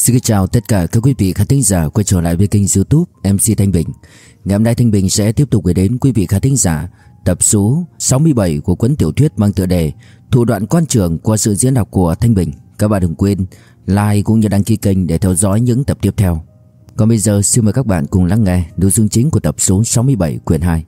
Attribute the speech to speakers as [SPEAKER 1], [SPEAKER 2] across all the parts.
[SPEAKER 1] Xin chào tất cả các quý vị khán thính giả quay trở lại với kênh YouTube MC Thanh Bình. Ngày hôm nay Thanh Bình sẽ tiếp tục gửi đến quý vị khán thính giả tập số 67 của cuốn tiểu thuyết mang tựa đề Thủ đoạn quan trường qua sự diễn đọc của Thanh Bình. Các bạn đừng quên like cũng như đăng ký kênh để theo dõi những tập tiếp theo. Còn bây giờ xin mời các bạn cùng lắng nghe nội dung chính của tập số 67 quyển 2.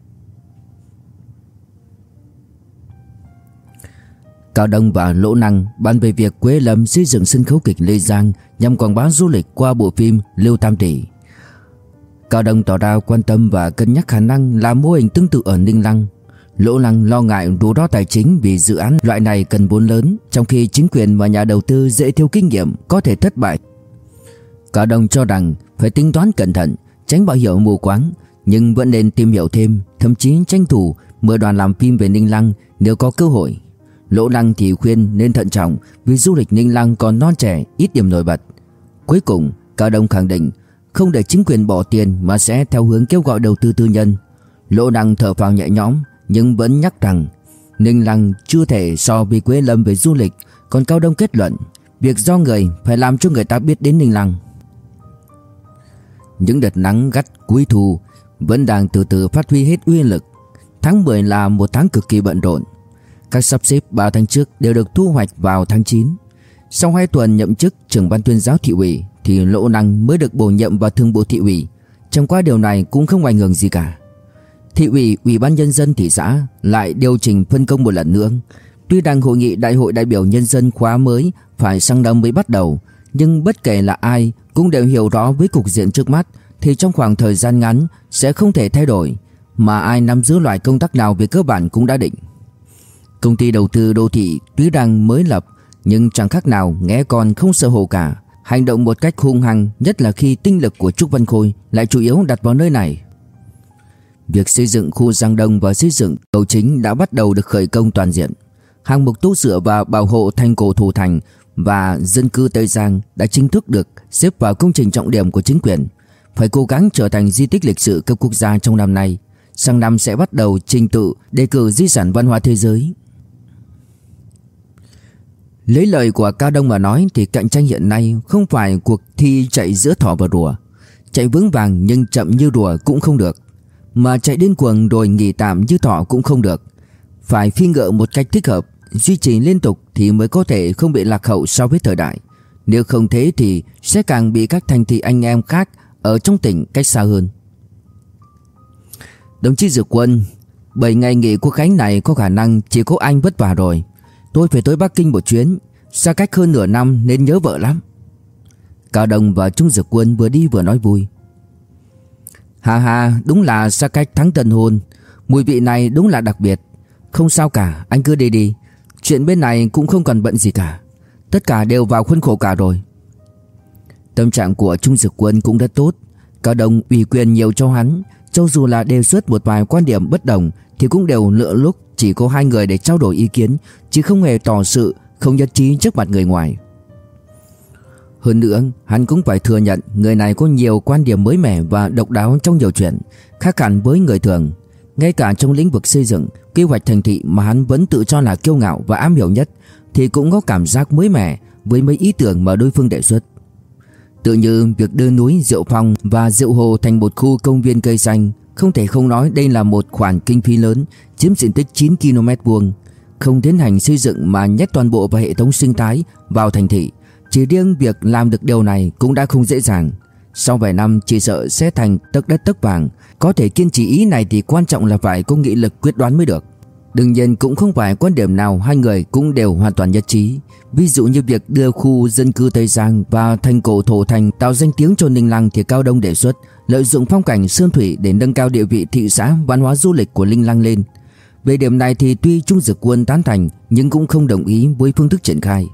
[SPEAKER 1] Cao Đông và Lỗ Năng bàn về việc Quế Lâm xây dựng sân khấu kịch Lê Giang nhằm quảng bá du lịch qua bộ phim Lưu Tam Tỷ. Cao Đông tỏ ra quan tâm và cân nhắc khả năng làm mô hình tương tự ở Ninh Lăng. Lỗ Năng lo ngại rủi ro tài chính vì dự án loại này cần vốn lớn, trong khi chính quyền và nhà đầu tư dễ thiếu kinh nghiệm có thể thất bại. Cao Đông cho rằng phải tính toán cẩn thận, tránh bảo hiểm mù quáng, nhưng vẫn nên tìm hiểu thêm, thậm chí tranh thủ mời đoàn làm phim về Ninh Lăng nếu có cơ hội. Lỗ Năng thì khuyên nên thận trọng vì du lịch Ninh Lăng còn non trẻ, ít điểm nổi bật. Cuối cùng, Cao Đông khẳng định không để chính quyền bỏ tiền mà sẽ theo hướng kêu gọi đầu tư tư nhân. Lỗ Năng thở phào nhẹ nhõm nhưng vẫn nhắc rằng Ninh Lăng chưa thể so với Quế Lâm về du lịch, còn Cao Đông kết luận việc do người phải làm cho người ta biết đến Ninh Lăng. Những đợt nắng gắt cuối thu vẫn đang từ từ phát huy hết uy lực. Tháng 10 là một tháng cực kỳ bận rộn. Các sắp xếp 3 tháng trước đều được thu hoạch vào tháng 9. Sau 2 tuần nhậm chức trưởng ban tuyên giáo thị ủy thì Lỗ Năng mới được bổ nhiệm vào thường vụ thị ủy. Chẳng qua điều này cũng không ảnh hưởng gì cả. Thị ủy, ủy ban nhân dân thị xã lại điều chỉnh phân công một lần nữa. Tuy đang hội nghị đại hội đại biểu nhân dân khóa mới phải sang năm mới bắt đầu, nhưng bất kể là ai cũng đều hiểu rõ với cục diện trước mắt thì trong khoảng thời gian ngắn sẽ không thể thay đổi, mà ai nắm giữ loại công tác nào về cơ bản cũng đã định. Công ty đầu tư đô thị tuy đang mới lập nhưng chẳng khác nào nghe con không sợ hổ cả, hành động một cách hung hăng, nhất là khi tinh lực của Trúc Văn Khôi lại chủ yếu đặt vào nơi này. Việc xây dựng khu Giang Đông và xây dựng cầu chính đã bắt đầu được khởi công toàn diện. Hàng mục tu sửa và bảo hộ thành cổ Thủ Thành và dân cư Tây Giang đã chính thức được xếp vào công trình trọng điểm của chính quyền, phải cố gắng trở thành di tích lịch sử cấp quốc gia trong năm nay. Sang năm sẽ bắt đầu trình tự đề cử di sản văn hóa thế giới. Lấy lời của Cao Đông mà nói thì cạnh tranh hiện nay không phải cuộc thi chạy giữa thỏ và rùa. Chạy vững vàng nhưng chậm như rùa cũng không được, mà chạy điên cuồng rồi nghỉ tạm như thỏ cũng không được. Phải phi ngựa một cách thích hợp, duy trì liên tục thì mới có thể không bị lạc hậu so với thời đại. Nếu không thế thì sẽ càng bị các thành thị anh em khác ở trong tỉnh cách xa hơn. Đồng chí Dược Quân, 7 ngày nghỉ quốc khánh này có khả năng chỉ có anh vất vả rồi. Tôi phải tới Bắc Kinh một chuyến, xa cách hơn nửa năm nên nhớ vợ lắm. Cao Đông và Trung Dược Quân vừa đi vừa nói vui. Ha, đúng là xa cách tháng tân hôn. Mùi vị này đúng là đặc biệt. Không sao cả, anh cứ đi đi. Chuyện bên này cũng không cần bận gì cả. Tất cả đều vào khuôn khổ cả rồi. Tâm trạng của Trung Dược Quân cũng rất tốt. Cao Đông ủy quyền nhiều cho hắn, cho dù là đề xuất một vài quan điểm bất đồng thì cũng đều lựa lúc chỉ có 2 người để trao đổi ý kiến, chứ không hề tỏ sự không nhất trí trước mặt người ngoài. Hơn nữa, hắn cũng phải thừa nhận người này có nhiều quan điểm mới mẻ và độc đáo trong nhiều chuyện, khác hẳn với người thường. Ngay cả trong lĩnh vực xây dựng, quy hoạch thành thị mà hắn vẫn tự cho là kiêu ngạo và am hiểu nhất thì cũng có cảm giác mới mẻ với mấy ý tưởng mà đối phương đề xuất. Tự như việc đưa núi Diệu Phong và Diệu Hồ thành một khu công viên cây xanh, không thể không nói đây là một khoản kinh phí lớn, chiếm diện tích 9 km². Không tiến hành xây dựng mà nhét toàn bộ vào hệ thống sinh thái vào thành thị, chỉ riêng việc làm được điều này cũng đã không dễ dàng. Sau vài năm chỉ sợ sẽ thành tấc đất tấc vàng. Có thể kiên trì ý này thì quan trọng là phải có nghị lực quyết đoán mới được. Đương nhiên cũng không phải quan điểm nào hai người cũng đều hoàn toàn nhất trí. Ví dụ như việc đưa khu dân cư Tây Giang và thành cổ Thổ Thành tạo danh tiếng cho Ninh Lăng thì Cao Đông đề xuất lợi dụng phong cảnh sơn thủy để nâng cao địa vị thị xã văn hóa du lịch của Ninh Lăng lên. Về điểm này thì tuy Trung Dược Quân tán thành nhưng cũng không đồng ý với phương thức triển khai.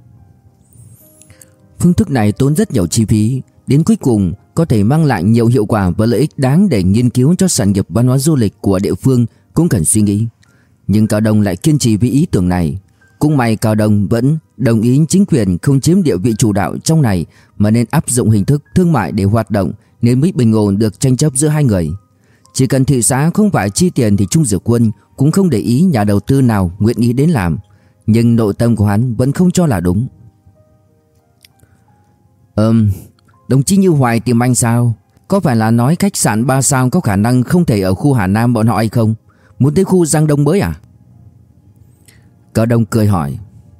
[SPEAKER 1] Phương thức này tốn rất nhiều chi phí, đến cuối cùng có thể mang lại nhiều hiệu quả và lợi ích đáng để nghiên cứu cho sản nghiệp văn hóa du lịch của địa phương cũng cần suy nghĩ. Nhưng Cao Đông lại kiên trì với ý tưởng này. Cũng may Cao Đông vẫn đồng ý chính quyền không chiếm địa vị chủ đạo trong này mà nên áp dụng hình thức thương mại để hoạt động, nên mới bình ổn được tranh chấp giữa hai người. Chỉ cần thị xã không phải chi tiền thì Trung Dược Quân cũng không để ý nhà đầu tư nào nguyện ý đến làm. Nhưng nội tâm của hắn vẫn không cho là đúng. Đồng chí Như Hoài tìm anh sao? Có phải là nói khách sạn 3 sao có khả năng không thể ở khu Hà Nam bọn họ hay không? Muốn tới khu Giang Đông mới à? Cao Đông cười hỏi.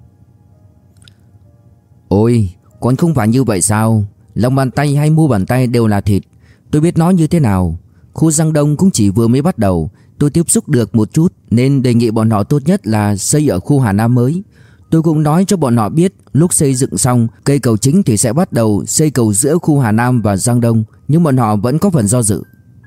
[SPEAKER 1] Ôi, còn không phải như vậy sao? Lòng bàn tay hay mu bàn tay đều là thịt. Tôi biết nói như thế nào. Khu Giang Đông cũng chỉ vừa mới bắt đầu. Tôi tiếp xúc được một chút nên đề nghị bọn họ tốt nhất là xây ở khu Hà Nam mới. Tôi cũng nói cho bọn họ biết lúc xây dựng xong cây cầu chính thì sẽ bắt đầu xây cầu giữa khu Hà Nam và Giang Đông. Nhưng bọn họ vẫn có phần do dự.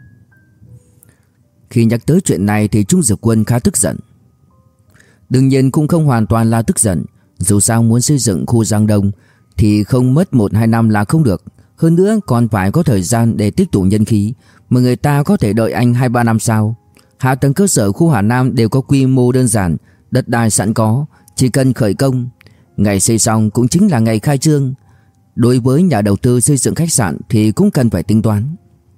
[SPEAKER 1] Khi nhắc tới chuyện này thì Trung Dực Quân khá tức giận. Đương nhiên cũng không hoàn toàn là tức giận. Dù sao muốn xây dựng khu Giang Đông thì không mất 1-2 năm là không được. Hơn nữa còn phải có thời gian để tích tụ nhân khí. Mà người ta có thể đợi anh 2-3 năm sao? Hạ tầng cơ sở khu Hà Nam đều có quy mô đơn giản, đất đai sẵn có, chỉ cần khởi công. Ngày xây xong cũng chính là ngày khai trương. Đối với nhà đầu tư xây dựng khách sạn thì cũng cần phải tính toán.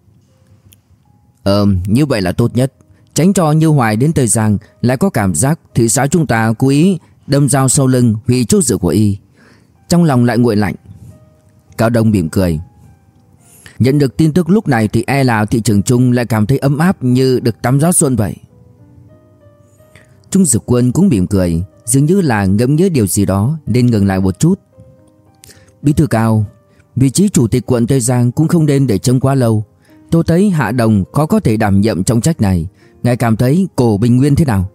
[SPEAKER 1] Như vậy là tốt nhất. Tránh cho Như Hoài đến Tây Giang lại có cảm giác thị xã chúng ta cố ý đâm dao sau lưng hủy chỗ dựa của y. Trong lòng lại nguội lạnh. Cao Đông mỉm cười. Nhận được tin tức lúc này thì e là thị trường chung lại cảm thấy ấm áp như được tắm gió xuân vậy. Trung Dực Quân cũng mỉm cười, dường như là ngẫm nghĩ điều gì đó nên ngừng lại một chút. Bí thư Cao, vị trí chủ tịch quận Tây Giang cũng không nên để trống quá lâu. Tôi thấy Hạ Đồng khó có thể đảm nhiệm trọng trách này. Ngài cảm thấy Cổ Bình Nguyên thế nào?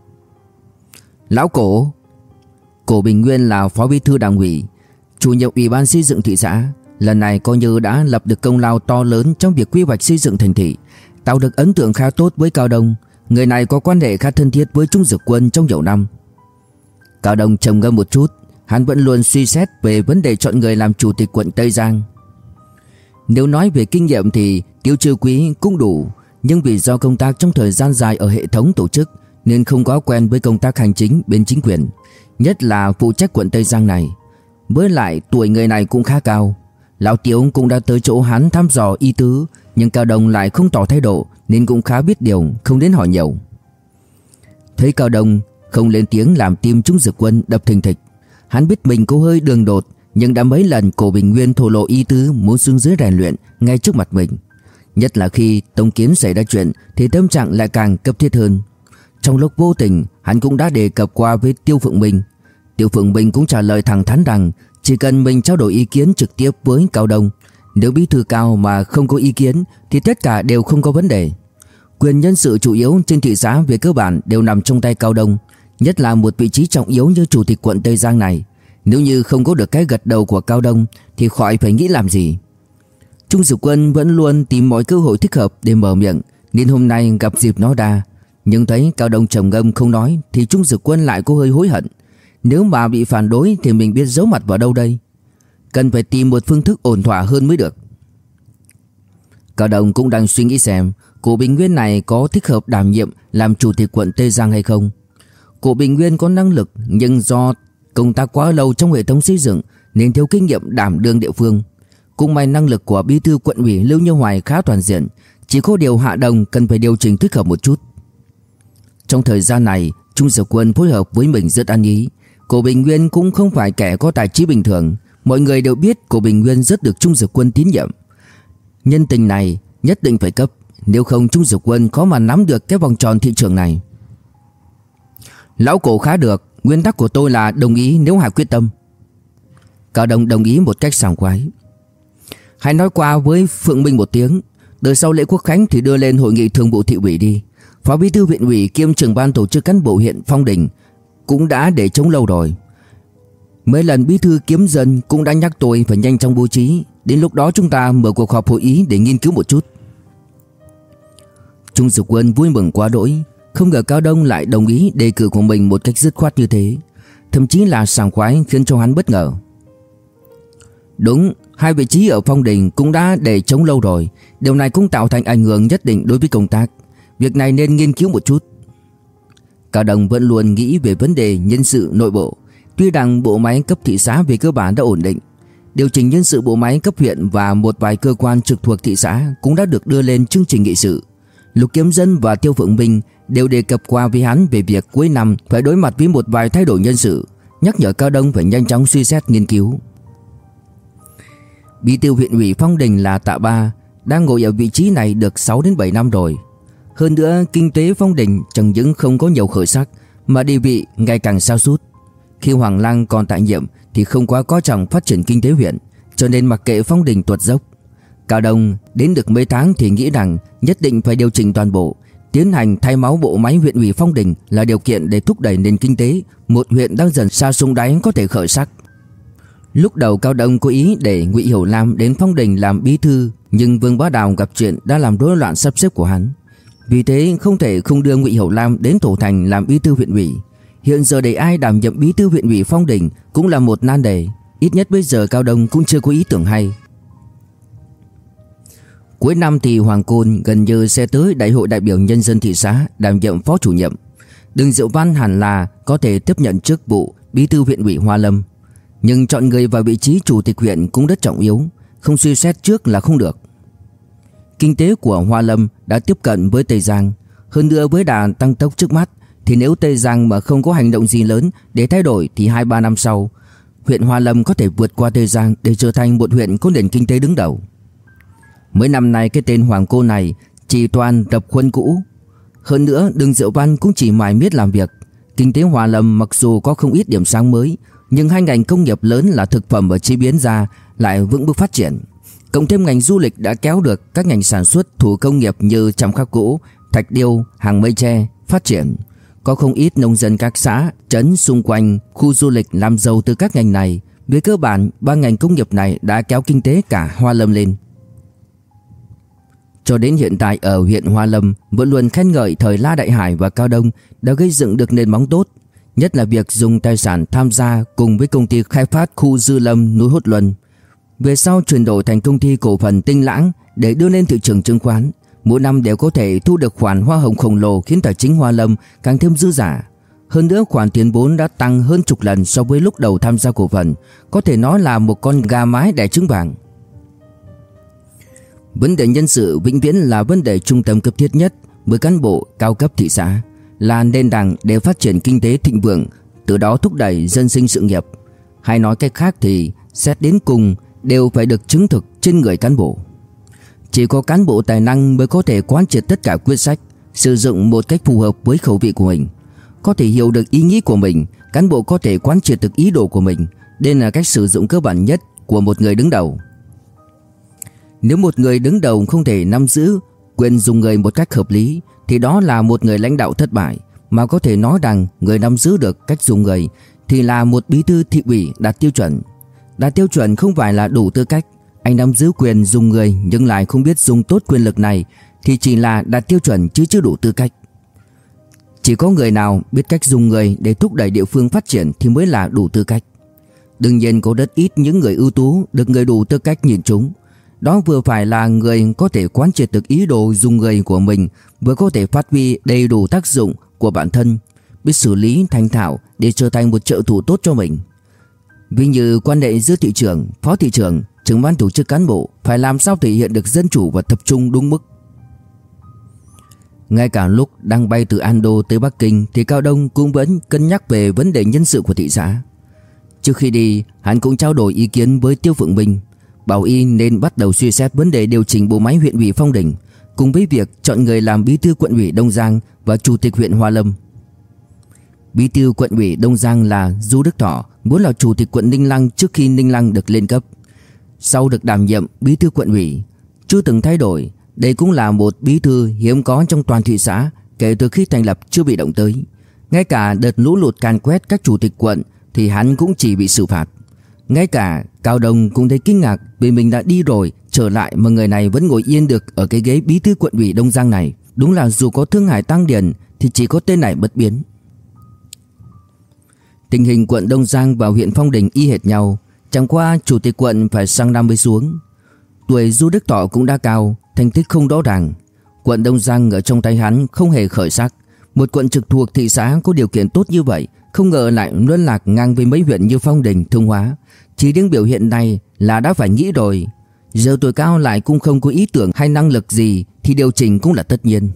[SPEAKER 1] Lão Cổ. Cổ Bình Nguyên là phó bí thư đảng ủy, chủ nhiệm ủy ban xây dựng thị xã. Lần này coi như đã lập được công lao to lớn trong việc quy hoạch xây dựng thành thị, tạo được ấn tượng khá tốt với Cao Đông. Người này có quan hệ khá thân thiết với Trung Dực Quân trong nhiều năm. Cao Đông trầm ngâm một chút. Hắn vẫn luôn suy xét về vấn đề chọn người làm chủ tịch quận Tây Giang. Nếu nói về kinh nghiệm thì Tiêu Trư Quý cũng đủ, nhưng vì do công tác trong thời gian dài ở hệ thống tổ chức nên không có quen với công tác hành chính bên chính quyền, nhất là phụ trách quận Tây Giang này. Với lại tuổi người này cũng khá cao. Lão Tiếu cũng đã tới chỗ hắn thăm dò ý tứ, nhưng Cao Đông lại không tỏ thái độ nên cũng khá biết điều, không đến hỏi nhiều. Thấy Cao Đông không lên tiếng làm tim Trung Dực Quân đập thình thịch. Hắn biết mình có hơi đường đột, nhưng đã mấy lần Cổ Bình Nguyên thổ lộ ý tứ muốn xuống dưới rèn luyện ngay trước mặt mình. Nhất là khi Tống Kiến xảy ra chuyện thì tâm trạng lại càng cấp thiết hơn. Trong lúc vô tình hắn cũng đã đề cập qua với Tiêu Phượng Minh. Tiêu Phượng Minh cũng trả lời thẳng thắn rằng chỉ cần mình trao đổi ý kiến trực tiếp với Cao Đông, nếu bí thư Cao mà không có ý kiến thì tất cả đều không có vấn đề. Quyền nhân sự chủ yếu trên thị xã về cơ bản đều nằm trong tay Cao Đông, nhất là một vị trí trọng yếu như chủ tịch quận Tây Giang này. Nếu như không có được cái gật đầu của Cao Đông thì khỏi phải nghĩ làm gì. Trung Dực Quân vẫn luôn tìm mọi cơ hội thích hợp để mở miệng, nên hôm nay gặp dịp nói ra. Nhưng thấy Cao Đông trầm ngâm không nói thì Trung Dực Quân lại có hơi hối hận. Nếu mà bị phản đối thì mình biết giấu mặt vào đâu đây? Cần phải tìm một phương thức ổn thỏa hơn mới được. Cao Đông cũng đang suy nghĩ xem Cổ Bình Nguyên này có thích hợp đảm nhiệm làm chủ tịch quận Tây Giang hay không. Cổ Bình Nguyên có năng lực, nhưng do công tác quá lâu trong hệ thống xây dựng nên thiếu kinh nghiệm đảm đương địa phương. Cũng may năng lực của bí thư quận ủy Lưu Như Hoài khá toàn diện, chỉ có điều Hạ Đồng cần phải điều chỉnh thích hợp một chút. Trong thời gian này, Trung Dực Quân phối hợp với mình rất ăn ý. Cổ Bình Nguyên cũng không phải kẻ có tài trí bình thường. Mọi người đều biết Cổ Bình Nguyên rất được Trung Dực Quân tín nhiệm. Nhân tình này nhất định phải cấp, nếu không Trung Dực Quân khó mà nắm được cái vòng tròn thị trường này. Lão Cổ khá được, nguyên tắc của tôi là đồng ý nếu Hải quyết tâm. Cao Đông đồng ý một cách sảng khoái. Hãy nói qua với Phượng Minh một tiếng, đợi sau lễ quốc khánh thì đưa lên hội nghị thường vụ thị ủy đi. Phó bí thư huyện ủy kiêm trưởng ban tổ chức cán bộ huyện Phong Đình cũng đã để trống lâu rồi. Mấy lần bí thư Kiếm Dân cũng đã nhắc tôi phải nhanh chóng bố trí. Đến lúc đó chúng ta mở cuộc họp hội ý để nghiên cứu một chút. Trung Dực Quân vui mừng quá đỗi. Không ngờ Cao Đông lại đồng ý đề cử của mình một cách dứt khoát như thế, thậm chí là sảng khoái, khiến cho hắn bất ngờ. Đúng, hai vị trí ở Phong Đình cũng đã để trống lâu rồi. Điều này cũng tạo thành ảnh hưởng nhất định đối với công tác. Việc này nên nghiên cứu một chút. Cao Đông vẫn luôn nghĩ về vấn đề nhân sự nội bộ. Tuy rằng bộ máy cấp thị xã về cơ bản đã ổn định, điều chỉnh nhân sự bộ máy cấp huyện và một vài cơ quan trực thuộc thị xã cũng đã được đưa lên chương trình nghị sự. Lục Kiếm Dân và Tiêu Phượng Minh đều đề cập qua với hắn về việc cuối năm phải đối mặt với một vài thay đổi nhân sự, nhắc nhở Cao Đông phải nhanh chóng suy xét nghiên cứu. Bí thư huyện ủy Phong Đình là Tạ Ba đang ngồi ở vị trí này được 6 đến 7 năm rồi. Hơn nữa kinh tế Phong Đình chẳng những không có nhiều khởi sắc mà địa vị ngày càng sa sút. Khi Hoàng Lang còn tại nhiệm thì không quá coi trọng phát triển kinh tế huyện, cho nên mặc kệ Phong Đình tuột dốc. Cao Đông đến được mấy tháng thì nghĩ rằng nhất định phải điều chỉnh toàn bộ, tiến hành thay máu bộ máy huyện ủy Phong Đình là điều kiện để thúc đẩy nền kinh tế một huyện đang dần sa sút đáy có thể khởi sắc. Lúc đầu Cao Đông có ý để Ngụy Hiểu Lam đến Phong Đình làm bí thư, nhưng Vương Bá Đào gặp chuyện đã làm rối loạn sắp xếp của hắn. Vì thế không thể không đưa Ngụy Hiểu Lam đến Thổ Thành làm bí thư huyện ủy. Hiện giờ để ai đảm nhiệm bí thư huyện ủy Phong Đình cũng là một nan đề. Ít nhất bây giờ Cao Đông cũng chưa có ý tưởng hay. Cuối năm thì Hoàng Côn gần như sẽ tới Đại hội đại biểu nhân dân thị xã đảm nhiệm phó chủ nhiệm. Đường Diệu Văn hẳn là có thể tiếp nhận chức vụ bí thư huyện ủy Hoa Lâm, nhưng chọn người vào vị trí chủ tịch huyện cũng rất trọng yếu, không suy xét trước là không được. Kinh tế của Hoa Lâm đã tiếp cận với Tây Giang, hơn nữa với đà tăng tốc trước mắt thì nếu Tây Giang mà không có hành động gì lớn để thay đổi thì 2-3 năm sau, huyện Hoa Lâm có thể vượt qua Tây Giang để trở thành một huyện có nền kinh tế đứng đầu. Mấy năm nay cái tên Hoàng Cô này chỉ toàn rập khuôn cũ. Hơn nữa Đường Diệu Văn cũng chỉ mải miết làm việc. Kinh tế Hoa Lâm mặc dù có không ít điểm sáng mới, nhưng hai ngành công nghiệp lớn là thực phẩm và chế biến ra lại vững bước phát triển. Cộng thêm ngành du lịch đã kéo được các ngành sản xuất thủ công nghiệp như chạm khắc gỗ, thạch điêu, hàng mây tre phát triển. Có không ít nông dân các xã, trấn xung quanh khu du lịch làm giàu từ các ngành này. Về cơ bản, ba ngành công nghiệp này đã kéo kinh tế cả Hoa Lâm lên. Cho đến hiện tại ở huyện Hoa Lâm vẫn luôn khen ngợi thời La Đại Hải và Cao Đông đã gây dựng được nền móng tốt, nhất là việc dùng tài sản tham gia cùng với công ty khai phát khu Dư Lâm núi Hốt Luân. Về sau chuyển đổi thành công ty cổ phần Tinh Lãng để đưa lên thị trường chứng khoán, mỗi năm đều có thể thu được khoản hoa hồng khổng lồ khiến tài chính Hoa Lâm càng thêm dư dả. Hơn nữa khoản tiền vốn đã tăng hơn chục lần so với lúc đầu tham gia cổ phần, có thể nói là một con gà mái đẻ trứng vàng. Vấn đề nhân sự vĩnh viễn là vấn đề trung tâm cấp thiết nhất với cán bộ cao cấp thị xã, là nền tảng để phát triển kinh tế thịnh vượng, từ đó thúc đẩy dân sinh sự nghiệp. Hay nói cách khác thì xét đến cùng đều phải được chứng thực trên người cán bộ. Chỉ có cán bộ tài năng mới có thể quán triệt tất cả quyết sách, sử dụng một cách phù hợp với khẩu vị của mình. Có thể hiểu được ý nghĩ của mình, cán bộ có thể quán triệt được ý đồ của mình. Đây là cách sử dụng cơ bản nhất của một người đứng đầu. Nếu một người đứng đầu không thể nắm giữ quyền dùng người một cách hợp lý thì đó là một người lãnh đạo thất bại. Mà có thể nói rằng người nắm giữ được cách dùng người thì là một bí thư thị ủy đạt tiêu chuẩn. Đạt tiêu chuẩn không phải là đủ tư cách. Anh nắm giữ quyền dùng người nhưng lại không biết dùng tốt quyền lực này thì chỉ là đạt tiêu chuẩn chứ chưa đủ tư cách. Chỉ có người nào biết cách dùng người để thúc đẩy địa phương phát triển thì mới là đủ tư cách. Đương nhiên có rất ít những người ưu tú được người đủ tư cách nhìn chúng. Đó vừa phải là người có thể quán triệt được ý đồ dùng người của mình, vừa có thể phát huy đầy đủ tác dụng của bản thân, biết xử lý thành thạo để trở thành một trợ thủ tốt cho mình. Ví như quan hệ giữa thị trưởng, phó thị trưởng, trưởng ban tổ chức cán bộ phải làm sao thể hiện được dân chủ và tập trung đúng mức. Ngay cả lúc đang bay từ An Đô tới Bắc Kinh thì Cao Đông cũng vẫn cân nhắc về vấn đề nhân sự của thị xã. Trước khi đi, hắn cũng trao đổi ý kiến với Tiêu Phượng Minh, bảo y nên bắt đầu suy xét vấn đề điều chỉnh bộ máy huyện ủy Phong Đình, cùng với việc chọn người làm bí thư quận ủy Đông Giang và chủ tịch huyện Hoa Lâm. Bí thư quận ủy Đông Giang là Du Đức Thọ, vốn là chủ tịch quận Ninh Lăng trước khi Ninh Lăng được lên cấp. Sau được đảm nhiệm bí thư quận ủy, chưa từng thay đổi, đây cũng là một bí thư hiếm có trong toàn thị xã kể từ khi thành lập chưa bị động tới. Ngay cả đợt lũ lụt càn quét các chủ tịch quận thì hắn cũng chỉ bị xử phạt. Ngay cả Cao Đông cũng thấy kinh ngạc vì mình đã đi rồi trở lại mà người này vẫn ngồi yên được ở cái ghế bí thư quận ủy Đông Giang này. Đúng là dù có Thương Hải Tăng Điền thì chỉ có tên này bất biến. Tình hình quận Đông Giang và huyện Phong Đình y hệt nhau, chẳng qua chủ tịch quận phải sang năm mới xuống. Tuổi Du Đức Thọ cũng đã cao, thành tích không rõ ràng. Quận Đông Giang ở trong tay hắn không hề khởi sắc. Một quận trực thuộc thị xã có điều kiện tốt như vậy, không ngờ lại luân lạc ngang với mấy huyện như Phong Đình, Thương Hóa. Chỉ riêng biểu hiện này là đã phải nghĩ rồi. Giờ tuổi cao lại cũng không có ý tưởng hay năng lực gì thì điều chỉnh cũng là tất nhiên.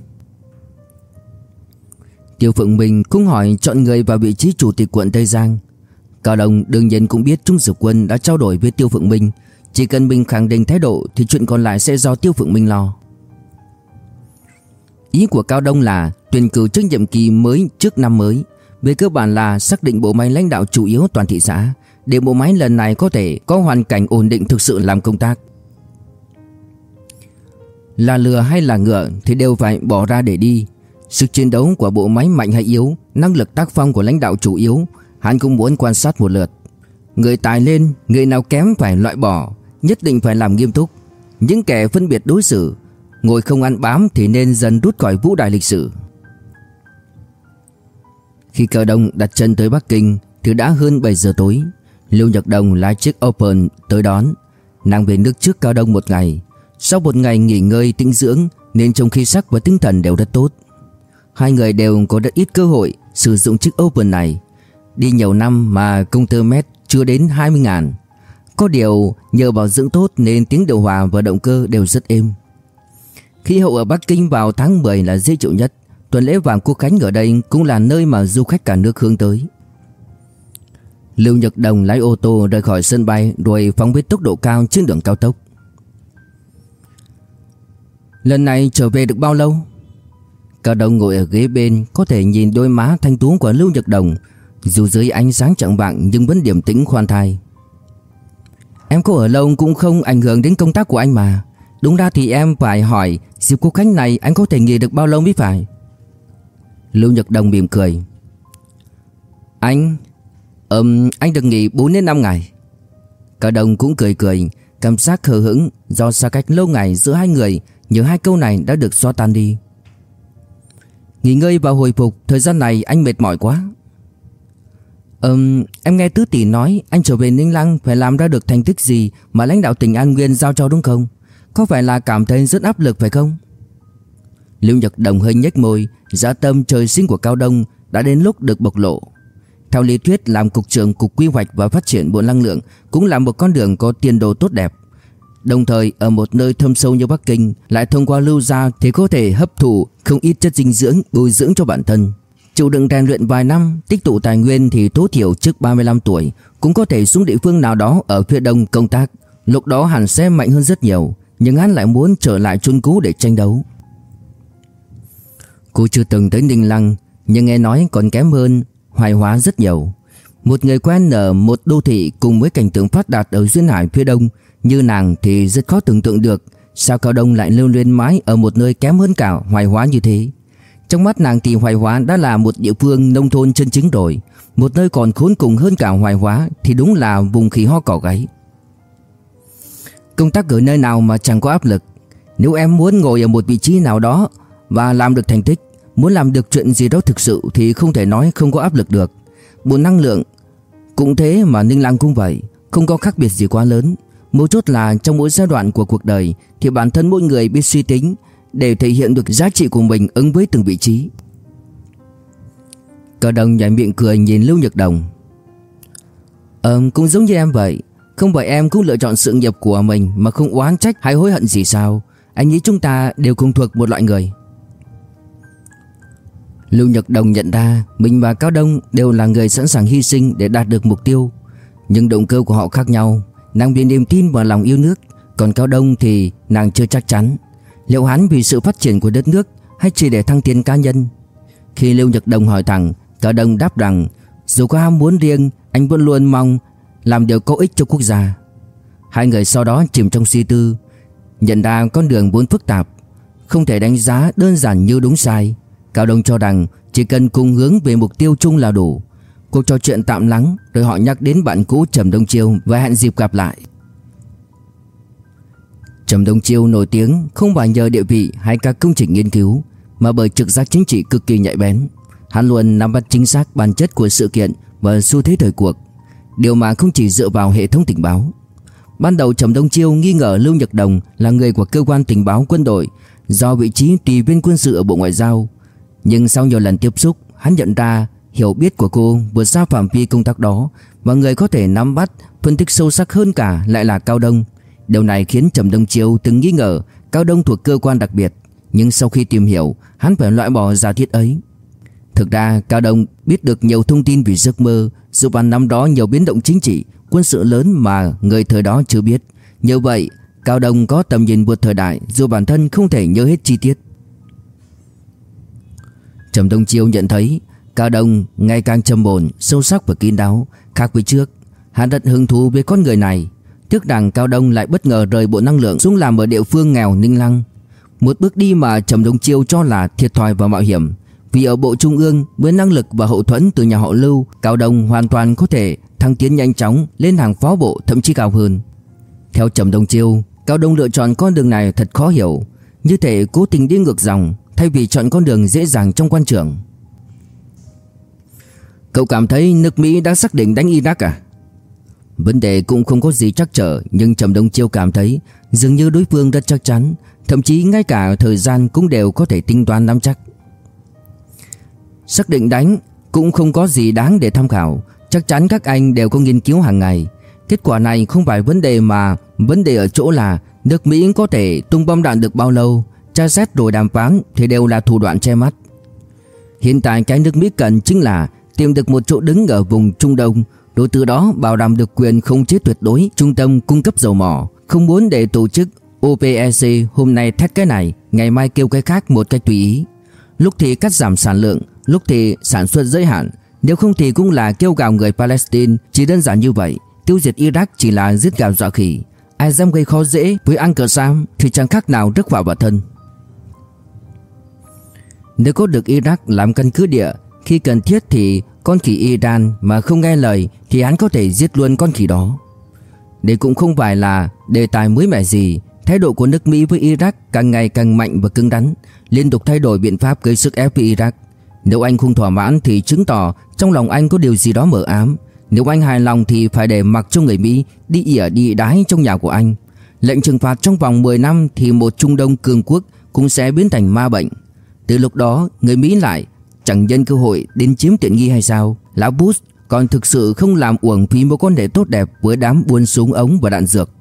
[SPEAKER 1] Tiêu Phượng Minh cũng hỏi chọn người vào vị trí chủ tịch quận Tây Giang. Cao Đông đương nhiên cũng biết Trung Dực Quân đã trao đổi với Tiêu Phượng Minh, Chỉ cần mình khẳng định thái độ thì chuyện còn lại sẽ do Tiêu Phượng Minh lo. Ý của Cao Đông là tuyển cử trước nhiệm kỳ mới trước năm mới. Về cơ bản là xác định bộ máy lãnh đạo chủ yếu toàn thị xã, để bộ máy lần này có thể có hoàn cảnh ổn định thực sự làm công tác. Là lừa hay là ngựa thì đều phải bỏ ra để đi. Sức chiến đấu của bộ máy mạnh hay yếu, năng lực tác phong của lãnh đạo chủ yếu, hắn cũng muốn quan sát một lượt. Người tài lên, người nào kém phải loại bỏ, nhất định phải làm nghiêm túc. Những kẻ phân biệt đối xử, ngồi không ăn bám thì nên dần rút khỏi vũ đài lịch sử. Khi Cao Đông đặt chân tới Bắc Kinh thì đã hơn 7 giờ tối. Lưu Nhật Đồng lái chiếc Open tới đón. Nàng về nước trước Cao Đông một ngày. Sau một ngày nghỉ ngơi tĩnh dưỡng nên trông khí sắc và tinh thần đều rất tốt. Hai người đều có rất ít cơ hội sử dụng chiếc Open này. Đi nhiều năm mà công tơ mét chưa đến 20.000. Có điều nhờ bảo dưỡng tốt nên tiếng điều hòa và động cơ đều rất êm. Khí hậu ở Bắc Kinh vào tháng 10 là dễ chịu nhất. Tuần lễ vàng Quốc khánh ở đây cũng là nơi mà du khách cả nước hướng tới. Lưu Nhật Đồng lái ô tô rời khỏi sân bay rồi phóng với tốc độ cao trên đường cao tốc. Lần này trở về được bao lâu? Cao Đông ngồi ở ghế bên, có thể nhìn đôi má thanh tú của Lưu Nhật Đồng, dù dưới ánh sáng chạng vạng nhưng vẫn điềm tĩnh khoan thai. Em có ở lâu cũng không ảnh hưởng đến công tác của anh mà. Đúng ra thì em phải hỏi dịp Quốc khánh này anh có thể nghỉ được bao lâu mới phải. Lưu Nhật Đồng mỉm cười. Anh được nghỉ 4 đến 5 ngày. Cao Đông cũng cười cười, cảm giác hờ hững do xa cách lâu ngày giữa hai người, nhờ hai câu này đã được xóa tan đi. Nghỉ ngơi và hồi phục, thời gian này anh mệt mỏi quá. Em nghe Tứ Tỷ nói anh trở về Ninh Lăng phải làm ra được thành tích gì mà lãnh đạo tỉnh An Nguyên giao cho đúng không? Có phải là cảm thấy rất áp lực phải không? Lưu Nhật Đồng hơi nhếch môi, dã tâm trời sinh của Cao Đông đã đến lúc được bộc lộ. Theo lý thuyết, làm cục trưởng Cục Quy hoạch và Phát triển Bộ Năng lượng cũng là một con đường có tiền đồ tốt đẹp. Đồng thời ở một nơi thâm sâu như Bắc Kinh, lại thông qua Lưu gia thì có thể hấp thụ không ít chất dinh dưỡng, bồi dưỡng cho bản thân. Chịu đựng rèn luyện vài năm, tích tụ tài nguyên thì tối thiểu trước 35 tuổi cũng có thể xuống địa phương nào đó ở phía đông công tác. Lúc đó hẳn sẽ mạnh hơn rất nhiều, nhưng hắn lại muốn trở lại chốn cũ để tranh đấu. Cô chưa từng tới Ninh Lăng, nhưng nghe nói còn kém hơn Hoài Hóa rất nhiều. Một người quen ở một đô thị cùng với cảnh tượng phát đạt ở duyên hải phía đông như nàng thì rất khó tưởng tượng được sao Cao Đông lại lưu luyến mãi ở một nơi kém hơn cả Hoài Hóa như thế. Trong mắt nàng thì Hoài Hóa đã là một địa phương nông thôn chân chính rồi. Một nơi còn khốn cùng hơn cả Hoài Hóa thì đúng là vùng khỉ ho cỏ gáy. Công tác ở nơi nào mà chẳng có áp lực. Nếu em muốn ngồi ở một vị trí nào đó và làm được thành tích, muốn làm được chuyện gì đó thực sự thì không thể nói không có áp lực được. Bộ Năng lượng cũng thế mà Ninh Lăng cũng vậy, không có khác biệt gì quá lớn. Mấu chốt là trong mỗi giai đoạn của cuộc đời thì bản thân mỗi người biết suy tính để thể hiện được giá trị của mình ứng với từng vị trí. Cao Đông nhếch miệng cười nhìn Lưu Nhật Đồng. Cũng giống như em vậy. Không phải em cũng lựa chọn sự nghiệp của mình mà không oán trách hay hối hận gì sao? Anh nghĩ chúng ta đều cùng thuộc một loại người. Lưu Nhật Đồng nhận ra mình và Cao Đông đều là người sẵn sàng hy sinh để đạt được mục tiêu, nhưng động cơ của họ khác nhau. Nàng vì niềm tin và lòng yêu nước, còn Cao Đông thì nàng chưa chắc chắn liệu hắn vì sự phát triển của đất nước hay chỉ để thăng tiến cá nhân. Khi Lưu Nhật Đồng hỏi thẳng, Cao Đông đáp rằng dù có ham muốn riêng, anh vẫn luôn mong làm điều có ích cho quốc gia. Hai người sau đó chìm trong suy tư, nhận ra con đường vốn phức tạp, không thể đánh giá đơn giản như đúng sai. Cao Đông cho rằng chỉ cần cùng hướng về mục tiêu chung là đủ. Cuộc trò chuyện tạm lắng rồi họ nhắc đến bạn cũ Trầm Đông Chiêu và hẹn dịp gặp lại. Trầm Đông Chiêu nổi tiếng không phải nhờ địa vị hay các công trình nghiên cứu, mà bởi trực giác chính trị cực kỳ nhạy bén. Hắn luôn nắm bắt chính xác bản chất của sự kiện và xu thế thời cuộc, điều mà không chỉ dựa vào hệ thống tình báo. Ban đầu Trầm Đông Chiêu nghi ngờ Lưu Nhật Đồng là người của cơ quan tình báo quân đội do vị trí tùy viên quân sự ở Bộ Ngoại giao. Nhưng sau nhiều lần tiếp xúc, hắn nhận ra hiểu biết của cô vượt xa phạm vi công tác đó, và người có thể nắm bắt, phân tích sâu sắc hơn cả lại là Cao Đông. Điều này khiến Trầm Đông Chiêu từng nghi ngờ Cao Đông thuộc cơ quan đặc biệt, nhưng sau khi tìm hiểu, hắn phải loại bỏ giả thiết ấy. Thực ra Cao Đông biết được nhiều thông tin vì giấc mơ, giúp hắn năm đó nhiều biến động chính trị, quân sự lớn mà người thời đó chưa biết, Như vậy Cao Đông có tầm nhìn vượt thời đại, dù bản thân không thể nhớ hết chi tiết. Trầm Đông Chiêu nhận thấy Cao Đông ngày càng trầm ổn, sâu sắc và kín đáo. Khác với trước, hắn rất hứng thú với con người này. Trước đằng Cao Đông lại bất ngờ rời bộ năng lượng xuống làm ở địa phương nghèo Ninh Lăng, một bước đi mà Trầm Đông Chiêu cho là thiệt thòi và mạo hiểm. Vì ở bộ trung ương với năng lực và hậu thuẫn từ nhà họ Lưu, Cao Đông hoàn toàn có thể thăng tiến nhanh chóng lên hàng phó bộ, thậm chí cao hơn. Theo Trầm Đông Chiêu, Cao Đông lựa chọn con đường này thật khó hiểu, như thể cố tình đi ngược dòng thay vì chọn con đường dễ dàng trong quan trường. Cậu cảm thấy nước Mỹ đã xác định đánh Iraq à? Vấn đề cũng không có gì trắc trở, nhưng Trầm Đông Chiêu cảm thấy dường như đối phương rất chắc chắn, thậm chí ngay cả thời gian cũng đều có thể tính toán nắm chắc. Xác định đánh cũng không có gì đáng để tham khảo, chắc chắn các anh đều có nghiên cứu hàng ngày. Kết quả này không phải vấn đề, mà vấn đề ở chỗ là nước Mỹ có thể tung bom đạn được bao lâu, tra xét rồi đàm phán thì đều là thủ đoạn che mắt. Hiện tại cái nước Mỹ cần chính là tìm được một chỗ đứng ở vùng Trung Đông, rồi từ đó bảo đảm được quyền khống chế tuyệt đối trung tâm cung cấp dầu mỏ, không muốn để tổ chức OPEC hôm nay thét cái này, ngày mai kêu cái khác một cách tùy ý. Lúc thì cắt giảm sản lượng, lúc thì sản xuất giới hạn, nếu không thì cũng là kêu gào người Palestine, chỉ đơn giản như vậy. Tiêu diệt Iraq chỉ là giết gà dọa khỉ, ai dám gây khó dễ với Uncle Sam thì chẳng khác nào rước họa vào thân. Nếu có được Iraq làm căn cứ địa, khi cần thiết thì con khỉ Iran mà không nghe lời thì hắn có thể giết luôn con khỉ đó. Đây cũng không phải là đề tài mới mẻ gì. Thái độ của nước Mỹ với Iraq càng ngày càng mạnh và cứng rắn, liên tục thay đổi biện pháp gây sức ép với Iraq. Nếu anh không thỏa mãn thì chứng tỏ trong lòng anh có điều gì đó mờ ám. Nếu anh hài lòng thì phải để mặc cho người Mỹ đi ỉa đi đái trong nhà của anh. Lệnh trừng phạt trong vòng 10 năm thì một Trung Đông cường quốc cũng sẽ biến thành ma bệnh. Từ lúc đó người Mỹ lại chẳng nhân cơ hội đến chiếm tiện nghi hay sao? Lão Bush còn thực sự không làm uổng phí mối quan hệ tốt đẹp với đám buôn súng ống và đạn dược.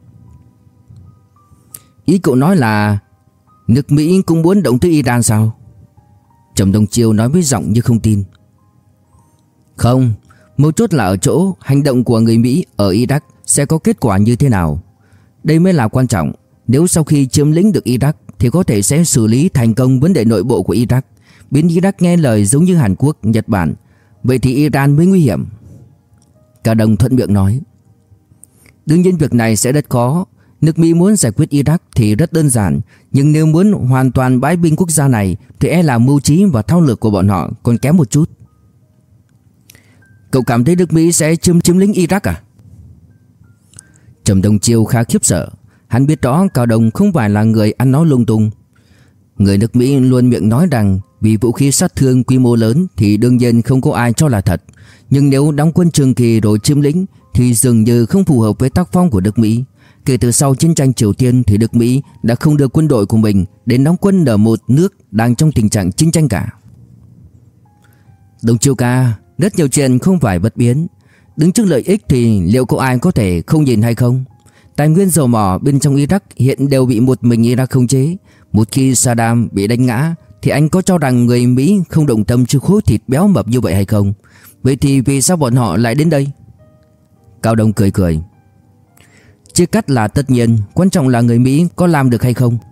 [SPEAKER 1] Ý cậu nói là nước Mỹ cũng muốn động tới Iran sao? Trầm Đông Chiêu nói với giọng như không tin. Không, mấu chốt là ở chỗ hành động của người Mỹ ở Iraq sẽ có kết quả như thế nào. Đây mới là quan trọng. Nếu sau khi chiếm lĩnh được Iraq thì có thể sẽ xử lý thành công vấn đề nội bộ của Iraq, biến Iraq nghe lời giống như Hàn Quốc, Nhật Bản. Vậy thì Iran mới nguy hiểm. Cao Đông thuận miệng nói. Đương nhiên việc này sẽ rất khó. Nước Mỹ muốn giải quyết Iraq thì rất đơn giản, nhưng nếu muốn hoàn toàn bãi binh quốc gia này thì e là mưu trí và thao lược của bọn họ còn kém một chút. Cậu cảm thấy nước Mỹ sẽ chiếm lĩnh Iraq à? Trầm Đông Chiêu khá khiếp sợ. Hắn biết rõ Cao Đông không phải là người ăn nói lung tung. Người nước Mỹ luôn miệng nói rằng vì vũ khí sát thương quy mô lớn thì đương nhiên không có ai cho là thật. Nhưng nếu đóng quân trường kỳ rồi chiếm lĩnh thì dường như không phù hợp với tác phong của nước Mỹ. Kể từ sau chiến tranh Triều Tiên thì nước Mỹ đã không đưa quân đội của mình đến đóng quân ở một nước đang trong tình trạng chiến tranh cả. Đông Chiêu ca, rất nhiều chuyện không phải bất biến. Đứng trước lợi ích thì liệu có ai có thể không nhìn hay không? Tài nguyên dầu mỏ bên trong Iraq hiện đều bị một mình Iraq khống chế. Một khi Saddam bị đánh ngã thì anh có cho rằng người Mỹ không động tâm trước khối thịt béo mập như vậy hay không? Vậy thì vì sao bọn họ lại đến đây? Cao Đông cười cười. Chia cắt là tất nhiên, quan trọng là người Mỹ có làm được hay không.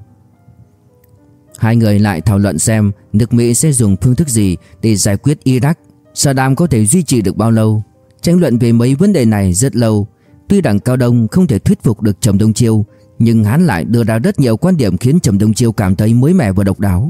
[SPEAKER 1] Hai người lại thảo luận xem nước Mỹ sẽ dùng phương thức gì để giải quyết Iraq, Saddam có thể duy trì được bao lâu. Tranh luận về mấy vấn đề này rất lâu. Tuy rằng Cao Đông không thể thuyết phục được Trầm Đông Chiêu, nhưng hắn lại đưa ra rất nhiều quan điểm khiến Trầm Đông Chiêu cảm thấy mới mẻ và độc đáo.